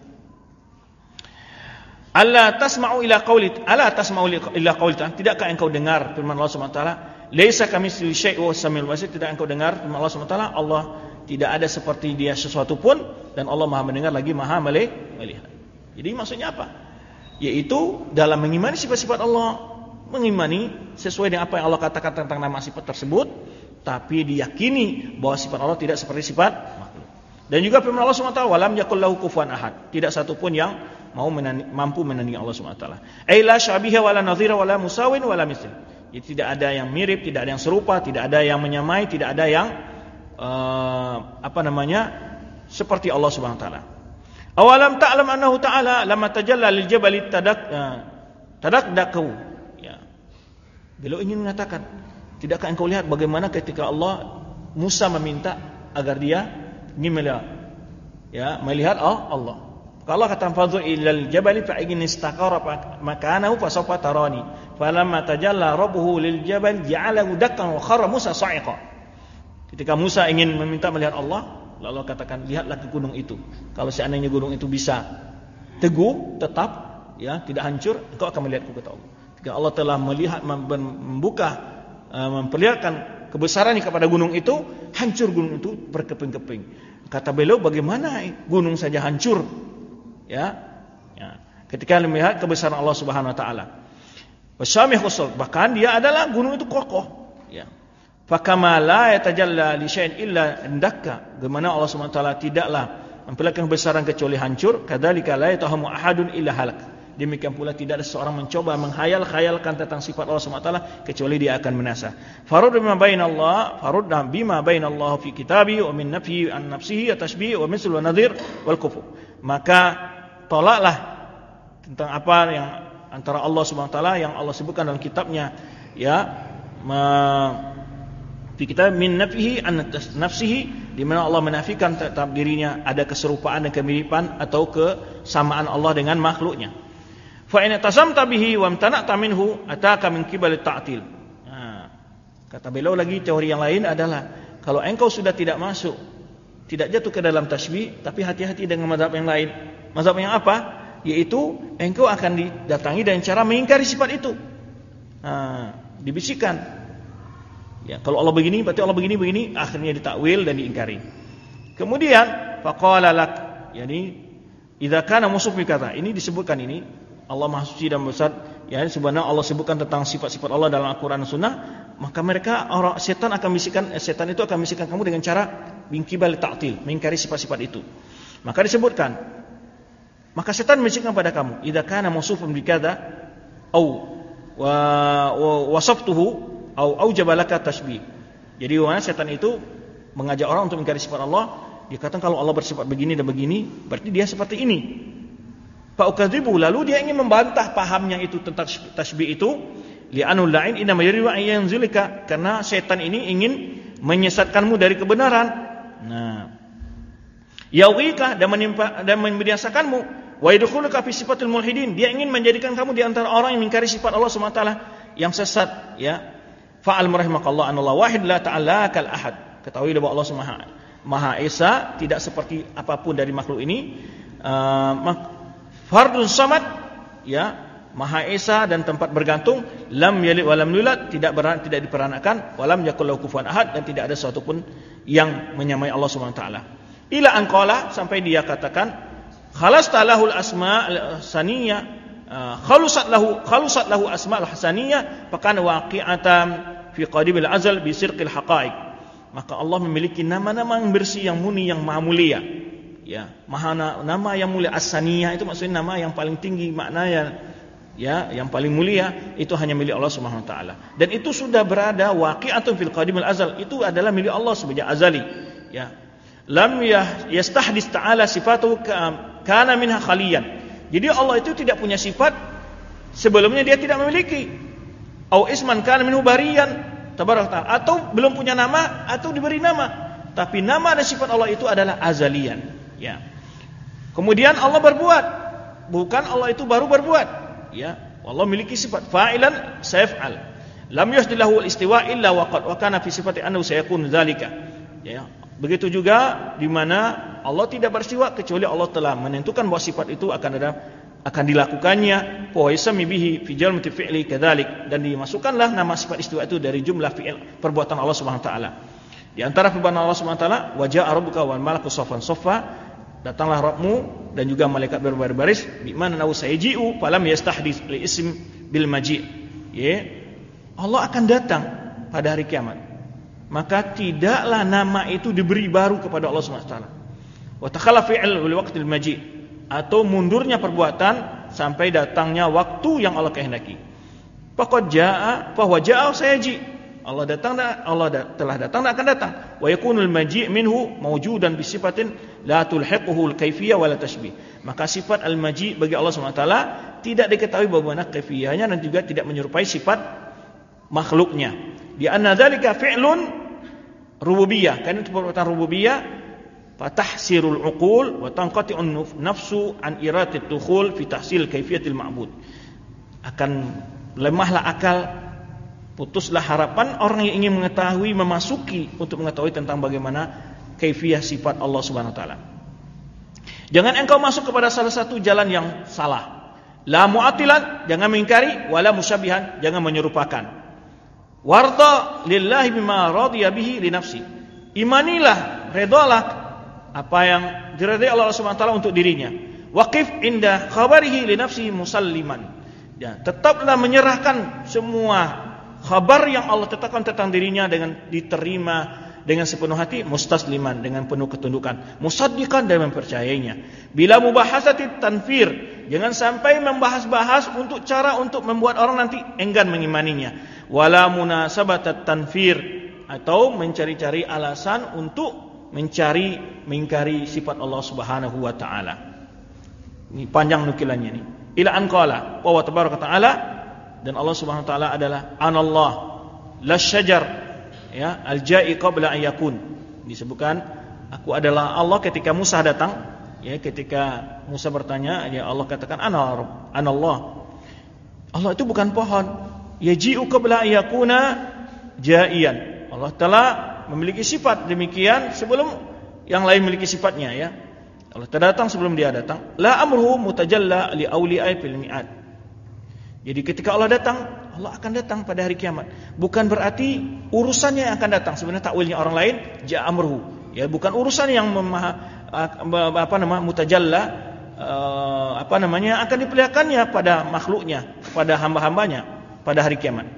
Allah tasma'u ila qawli, ala tasma'u ila qawli, tidakkah engkau dengar firman Allah Subhanahu wa taala, laisa kamitslihi syai'un wa samiul basir, tidak engkau dengar firman Allah Subhanahu wa taala, Allah tidak ada seperti dia sesuatu pun, dan Allah Maha mendengar lagi Maha melihat. Jadi maksudnya apa? Yaitu dalam mengimani sifat-sifat Allah, mengimani sesuai dengan apa yang Allah katakan tentang nama sifat tersebut, tapi diyakini bahwa sifat Allah tidak seperti sifat makhluk. Dan juga firman Allah Subhanahu wa taala, walam yakul lahu kufuwan ahad, tidak satu pun yang mau menani, mampu menandingi Allah Subhanahu wa taala. Ai la syabiha wala nadhira wala musawin wala mithl. Jadi tidak ada yang mirip, tidak ada yang serupa, tidak ada yang menyamai, tidak ada yang uh, apa namanya seperti Allah Subhanahu wa taala. Awalam ta'lam annahu ta'ala lamma tajalla lil jabali tadak uh, tadakdaku. Ya. Beliau ingin mengatakan, tidakkah engkau lihat bagaimana ketika Allah Musa meminta agar dia ingin melihat, ya, melihat Allah. Kalau kata fadhu ilal jabali fa in istaqara makanahu fa sawfa tarani. Falamma tajalla rabbuhu lil jabal ja'alahu dakkan wa kharra Musa sa'iqa. Ketika Musa ingin meminta melihat Allah, lalu Allah katakan, lihatlah ke gunung itu. Kalau seandainya gunung itu bisa teguh, tetap, ya, tidak hancur, engkau akan melihatku, kata Allah. Ketika Allah telah melihat, membuka, memperlihatkan kebesarannya kepada gunung itu, hancur gunung itu berkeping-keping. Kata beliau, bagaimana gunung saja hancur? Ya, ya. Ketika melihat kebesaran Allah Subhanahu wa taala. Wasyamih usul, bahkan dia adalah gunung itu kokoh, ya. Fakama la yatajalla li syai'in illa indaka, bagaimana Allah Subhanahu wa taala tidaklah memperlihatkan kebesaran kecuali hancur, kadzalika la yatahamu ahadun illa halak. Demikian pula tidak ada seorang mencoba menghayal-khayalkan tentang sifat Allah Subhanahu wa taala kecuali dia akan binasa. Farud bima bainallah, farud bima bainallah fi kitabi wa min nafyi an nafsihi wa tashbih wa misl wa nadhir wal kufu. Maka tolaklah tentang apa yang antara Allah Subhanahu wa taala yang Allah sebutkan dalam kitabnya, ya, fi kitab min nafsihi an nafsihi, di mana Allah menafikan tetap dirinya ada keserupaan dan kemiripan atau kesamaan Allah dengan makhluknya. Fa in tasamta bihi wa amtana'ta minhu ataka min qibali ta'til. Nah, kata beliau lagi teori yang lain adalah kalau engkau sudah tidak masuk, tidak jatuh ke dalam tasbih, tapi hati-hati dengan mazhab yang lain. Mazhab yang apa? Yaitu engkau akan didatangi dengan cara mengingkari sifat itu. Nah, dibisikkan. Ya, kalau Allah begini, berarti Allah begini begini, akhirnya ditakwil dan diingkari. Kemudian faqala lak, yani idza kana musuf bikata. Ini disebutkan ini Allah Maha Suci dan Besar, ya sebenarnya Allah sebutkan tentang sifat-sifat Allah dalam Al-Qur'an dan Sunnah, maka mereka orang setan akan bisikan eh, setan itu akan bisikan kamu dengan cara bingkibal ta'til, mengingkari sifat-sifat itu. Maka disebutkan, maka setan membisikkan pada kamu, idza kana musufun bikata au wa wasaftuhu au aujaba laka tashbih. Jadi mana setan itu mengajak orang untuk mengingkari sifat Allah. Dia katakan kalau Allah bersifat begini dan begini, berarti dia seperti ini. Fa ukadzibu, lalu dia ingin membantah pahamnya itu tentang tasbih itu, li'anul la'in inna yuridu an yanzilika, karena setan ini ingin menyesatkanmu dari kebenaran. Nah, yawika dan menimpa dan membiasakanmu, wa yadkhuluka fi sifatil mulhidin, dia ingin menjadikan kamu di antara orang yang mengingkari sifat Allah Subhanahu wa taala yang sesat, ya. Fa'al rahimakallah anallahu wahid la ta'ala kal ahad. Ketahui bahwa Allah Subhanahu Maha Esa, tidak seperti apapun dari makhluk ini. Uh, Fardun samad, ya, Maha Esa dan tempat bergantung. Lam yalid wa lam yulad, tidak beran, tidak diperanakan. Wa lam yakul lahu kufuwan ahad, dan tidak ada sesuatu pun yang menyamai Allah Subhanahu wa taala. Ila an qala, sampai dia katakan, khalasta lahul asma' saniyah, khalusat lahu khalusat lahu asma'ul hasaniyah fa kana waqi'atan fi qadibil azal bi sirqil haqa'iq. Maka Allah memiliki nama-nama yang bersih, yang murni, yang maha mulia, ya. Maha nama yang mulia as-saniyah itu maksudnya nama yang paling tinggi maknanya, ya, yang paling mulia itu hanya milik Allah Subhanahu wa taala. Dan itu sudah berada waqi'atun fil qadimil azal, itu adalah milik Allah sejak azali, ya. Lam yastahdis ta'ala sifatuhu kana minha khaliyan. Jadi Allah itu tidak punya sifat sebelumnya dia tidak memiliki. Au isman kana minhu bariyan tabaraka ta'ala, atau belum punya nama atau diberi nama. Tapi nama dan sifat Allah itu adalah azalian, ya. Kemudian Allah berbuat, bukan Allah itu baru berbuat, ya. Allah memiliki sifat fa'ilan sayaf'al. Lam yusdilahu al-istiwa illa waqad wa kana fi sifati annahu sayakun dzalika. Ya. Begitu juga di mana Allah tidak beristiwa kecuali Allah telah menentukan bahwa sifat itu akan ada, akan dilakukannya. Wa yasmi bihi fi jalmati fi'li kadzalik, dan dimasukkanlah nama sifat istiwa itu dari jumlah fi'il perbuatan Allah Subhanahu wa taala. Di antara perbuatan Allah Subhanahu wa taala, wa ja'a rabbuka wal malaku saffan saffa, datanglah Rabbmu dan juga malaikat berbaris-baris, bi mana nahu sayaji'u falam yastahdits li ism bil maji'. Ya. Allah akan datang pada hari kiamat. Maka tidaklah nama itu diberi baru kepada Allah Subhanahu wa taala. Wa takhala fi'l li waqtil maji', atau mundurnya perbuatan sampai datangnya waktu yang Allah kehendaki. Faqad jaa fa huwa jaa sayaji. Allah datang dan Allah telah datang dan akan datang. Wa yakunul maji' minhu mawjudan bi sifatin la tulhiquhu al-kaifiyah wa la tashbih. Maka sifat al-maji' bagi Allah Subhanahu wa taala tidak diketahui bagaimana kaifiyahnya dan juga tidak menyerupai sifat makhluknya. Di anna dzalika fi'lun rububiyah, karena itu perbuatan rububiyah. Fatahsirul uqul wa tanqati'un nafsu an iratit dukhul fi tahsil kaifiyatil ma'bud. Akan lemahlah akal, putuslah harapan orang yang ingin mengetahui, memasuki untuk mengetahui tentang bagaimana kaifiyah sifat Allah Subhanahu wa taala. Jangan engkau masuk kepada salah satu jalan yang salah. La mu'attilan, jangan mengingkari, wala musyabihan, jangan menyerupakan. Warda lillahi bima radiya bihi li nafsi. Imanilah, redalah apa yang diridai Allah Subhanahu wa taala untuk dirinya. Waqif inda khabarihi li nafsi musalliman. Ya, tetaplah menyerahkan semua khabar yang Allah tetapkan tentang dirinya dengan diterima dengan sepenuh hati, mustasliman, dengan penuh ketundukan, musaddiqan, dan mempercayainya. Bila mubahasati tanfir, jangan sampai membahas-bahas untuk cara untuk membuat orang nanti enggan mengimaninya. Wala munasabatat tanfir, atau mencari-cari alasan untuk mencari mengingkari sifat Allah Subhanahu wa taala. Ini panjang nukilannya nih. Ila an qala wa tabaraka taala, dan Allah Subhanahu wa taala adalah anallah la syajar, ya, al-ja'i qabla an yakun. Disebutkan aku adalah Allah ketika Musa datang, ya, ketika Musa bertanya, ya Allah katakan ana anallah. Allah itu bukan pohon. Yaji'u qabla an yakuna ja'iyan. Allah telah memiliki sifat demikian sebelum yang lain memiliki sifatnya, ya. Allah telah datang sebelum dia datang. La amruhu mutajalla li awliya'i fil mi'ad. Jadi ketika Allah datang, Allah akan datang pada hari kiamat. Bukan berarti urusannya yang akan datang. Sebenarnya takwilnya orang lain, ja'a amruhu. Ya, bukan urusan yang memaha, apa nama mutajalla, uh, apa namanya akan diperlihatkannya pada makhluknya, kepada hamba-hambanya pada hari kiamat.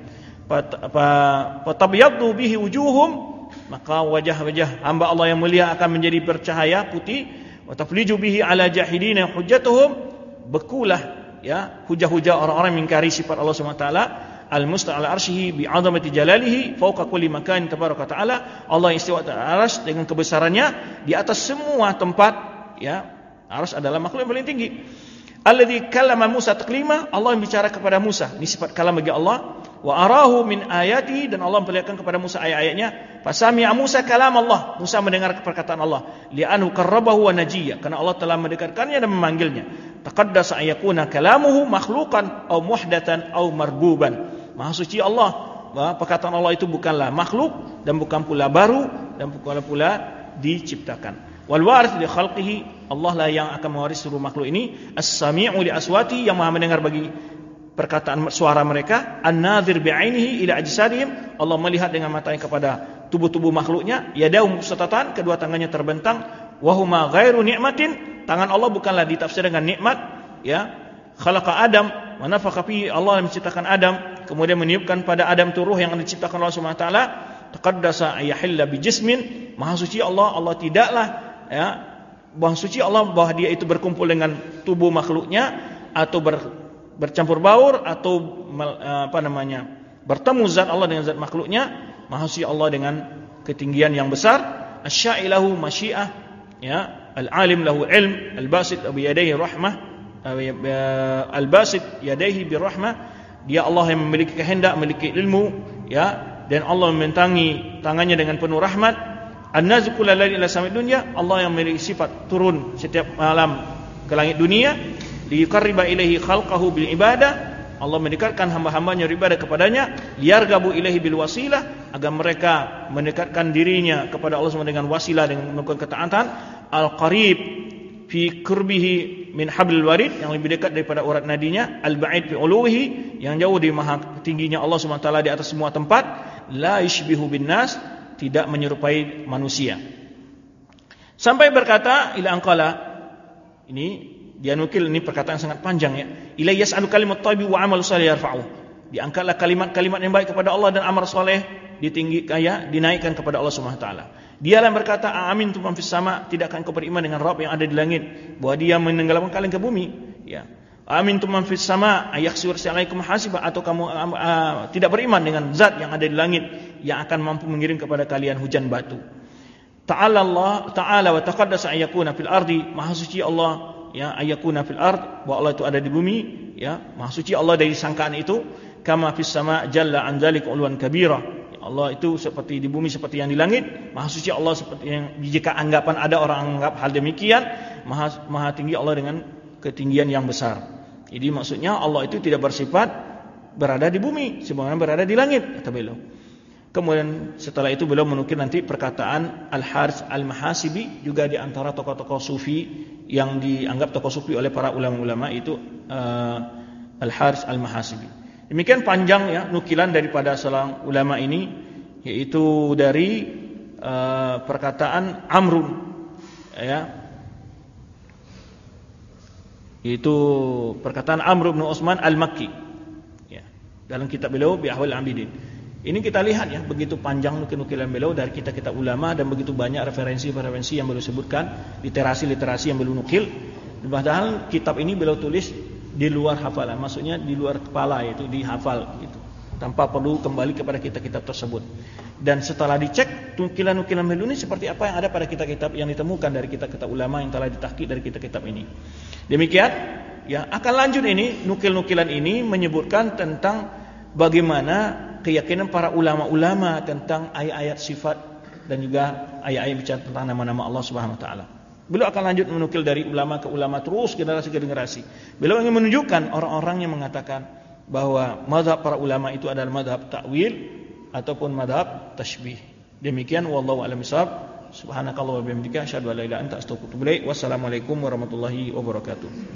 Fatabyaddu bihi wujuhum, maka wajah-wajah hamba Allah yang mulia akan menjadi bercahaya putih. Wa tafliju bihi ala jahidina hujjatuhum, bekulah ya hujah-hujah orang-orang yang mengingkari sifat Allah Subhanahu wa taala. Al-musta' ala arsyihi bi'azamati jalalihi fawqa kulli makan tabaraka ta'ala. Allah yang istiwa atas arsy dengan kebesarannya di atas semua tempat, ya. Arsy adalah makhluk yang paling tinggi. Alladzi kallama Musa taklima, Allah yang bicara kepada Musa. Ini sifat kalam bagi Allah. Wa arahu min ayati, dan Allah memperlihatkan kepada Musa ayat-ayatnya. Fasami'a Musa kalam Allah, Musa mendengar perkataan Allah. Li'anhu qarrabahu wa najiyya, karena Allah telah mendekatkannya dan memanggilnya. Taqaddasa ayakuna kalamuhu makhluqan aw muhdatan aw marbuban. Maha suci Allah, bahwa perkataan Allah itu bukanlah makhluk dan bukan pula baru dan bukan pula diciptakan. Wal warith li khalqihi, Allah lah yang akan mewaris seluruh makhluk ini. As-sami'u li aswati, yang maha mendengar bagi perkataan suara mereka. An-nadhir bi'ainihi ila ajsadihim, Allah melihat dengan matanya kepada tubuh-tubuh makhluknya. Yadahu mubsutatan, kedua tangannya terbentang. Wa huma ghairu ni'matin, tangan Allah bukanlah ditafsir dengan nikmat, ya. Khalaqa Adam wa nafakha fihi, Allah yang menciptakan Adam, kemudian meniupkan pada Adam itu ruh yang diciptakan Allah Subhanahu wa taala. Taqaddasa ayahilla bi jismin, maha suci Allah, Allah tidaklah, ya, maha suci Allah bahwa dia itu berkumpul dengan tubuh makhluknya atau ber, bercampur baur atau apa namanya bertemu zat Allah dengan zat makhluknya. Maha suci Allah dengan ketinggian yang besar. Asy-sya'ilahu masyiah, ya, al-alim lahu ilm, al-basit bi yadayhi rahmah, al-basit yadayhi bi rahmah, dia Allah yang memiliki kehendak, memiliki ilmu, ya, dan Allah membentangi tangannya dengan penuh rahmat. An-nazqu lillahi ila samai dunya, Allah yang memiliki sifat turun setiap malam ke langit dunia. Liyuqarriba ilaihi khalqahu bil ibadah, Allah mendekatkan hamba-hambanya beribadah kepadanya. Liyargabu ilaihi bil wasilah, agar mereka mendekatkan dirinya kepada Allah Subhanahu dengan wasilah, dengan melakukan ketaatan. Al-qarib fi qurbihi min hablil warid, yang lebih dekat daripada urat nadinya. Al-ba'id fi uluhi, yang jauh di maha tingginya Allah Subhanahu wa taala di atas semua tempat. La yushbihu bin nas, tidak menyerupai manusia. Sampai berkata ila anqala, ini dia nukil, ini perkataan sangat panjang, ya. Ila yas'alu kalimat thayyib wa amal salih yarfa'u, diangkatlah kalimat-kalimat yang baik kepada Allah dan amal saleh ditinggikan, ya, dinaikkan kepada Allah Subhanahu wa taala. Dia yang berkata, amin tu man fis sama, tidak akan kau beriman dengan Rabb yang ada di langit, bahwa dia menenggelamkan kalian ke bumi, ya. Amin tu man fis sama ayakhsir alaikum hasiba, atau kamu uh, uh, tidak beriman dengan zat yang ada di langit yang akan mampu mengirim kepada kalian hujan batu. Ta'ala Allah ta'ala wa taqaddasa ayakuna fil ardi, maha suci Allah, ya, ayakuna fil ard, bahwa Allah itu ada di bumi, ya, maha suci Allah dari sangkaan itu. Kama fis sama jalla an dzalika ulwan kabira, Allah itu seperti di bumi seperti yang di langit. Maha suci Allah seperti yang, jika anggapan ada orang anggap hal demikian, maha, maha tinggi Allah dengan ketinggian yang besar. Jadi maksudnya Allah itu tidak bersifat berada di bumi sebagaimana berada di langit, kata beliau. Kemudian setelah itu beliau menukil nanti perkataan Al-Harits Al-Mahasibi, juga di antara tokoh-tokoh sufi yang dianggap tokoh sufi oleh para ulama-ulama itu, uh, Al-Harits Al-Mahasibi. Demikian panjang, ya, nukilan daripada seorang ulama ini, yaitu dari uh, perkataan Amrun, ya, yaitu perkataan Amr bin Utsman Al-Makki, ya, dalam kitab beliau Bi Ahwal Abidin. Ini kita lihat, ya, begitu panjang nukil-nukilan beliau dari kitab-kitab ulama dan begitu banyak referensi-referensi yang beliau sebutkan, literasi-literasi yang beliau nukil. Padahal kitab ini beliau tulis di luar hafalan, maksudnya di luar kepala, yaitu dihafal gitu, tanpa perlu kembali kepada kitab-kitab tersebut. Dan setelah dicek nukilan-nukilan beliau ini seperti apa yang ada pada kitab-kitab yang ditemukan dari kitab-kitab ulama yang telah ditahqiq dari kitab-kitab ini. Demikian, ya, akan lanjut ini nukil-nukilan ini menyebutkan tentang bagaimana keyakinan para ulama-ulama tentang ayat-ayat sifat dan juga ayat-ayat bicara tentang nama-nama Allah Subhanahu wa taala. Beliau akan lanjut menukil dari ulama ke ulama terus generasi ke generasi. Beliau ingin menunjukkan orang-orang yang mengatakan bahwa mazhab para ulama itu adalah mazhab ta'wil ataupun mazhab tashbih. Demikian, wallahu a'lam bishawab. Subhanakallah wa bihamdika asyhadu an la ilaha illa anta astaghfiruka wa atubu ilaik. Wassalamualaikum warahmatullahi wabarakatuh.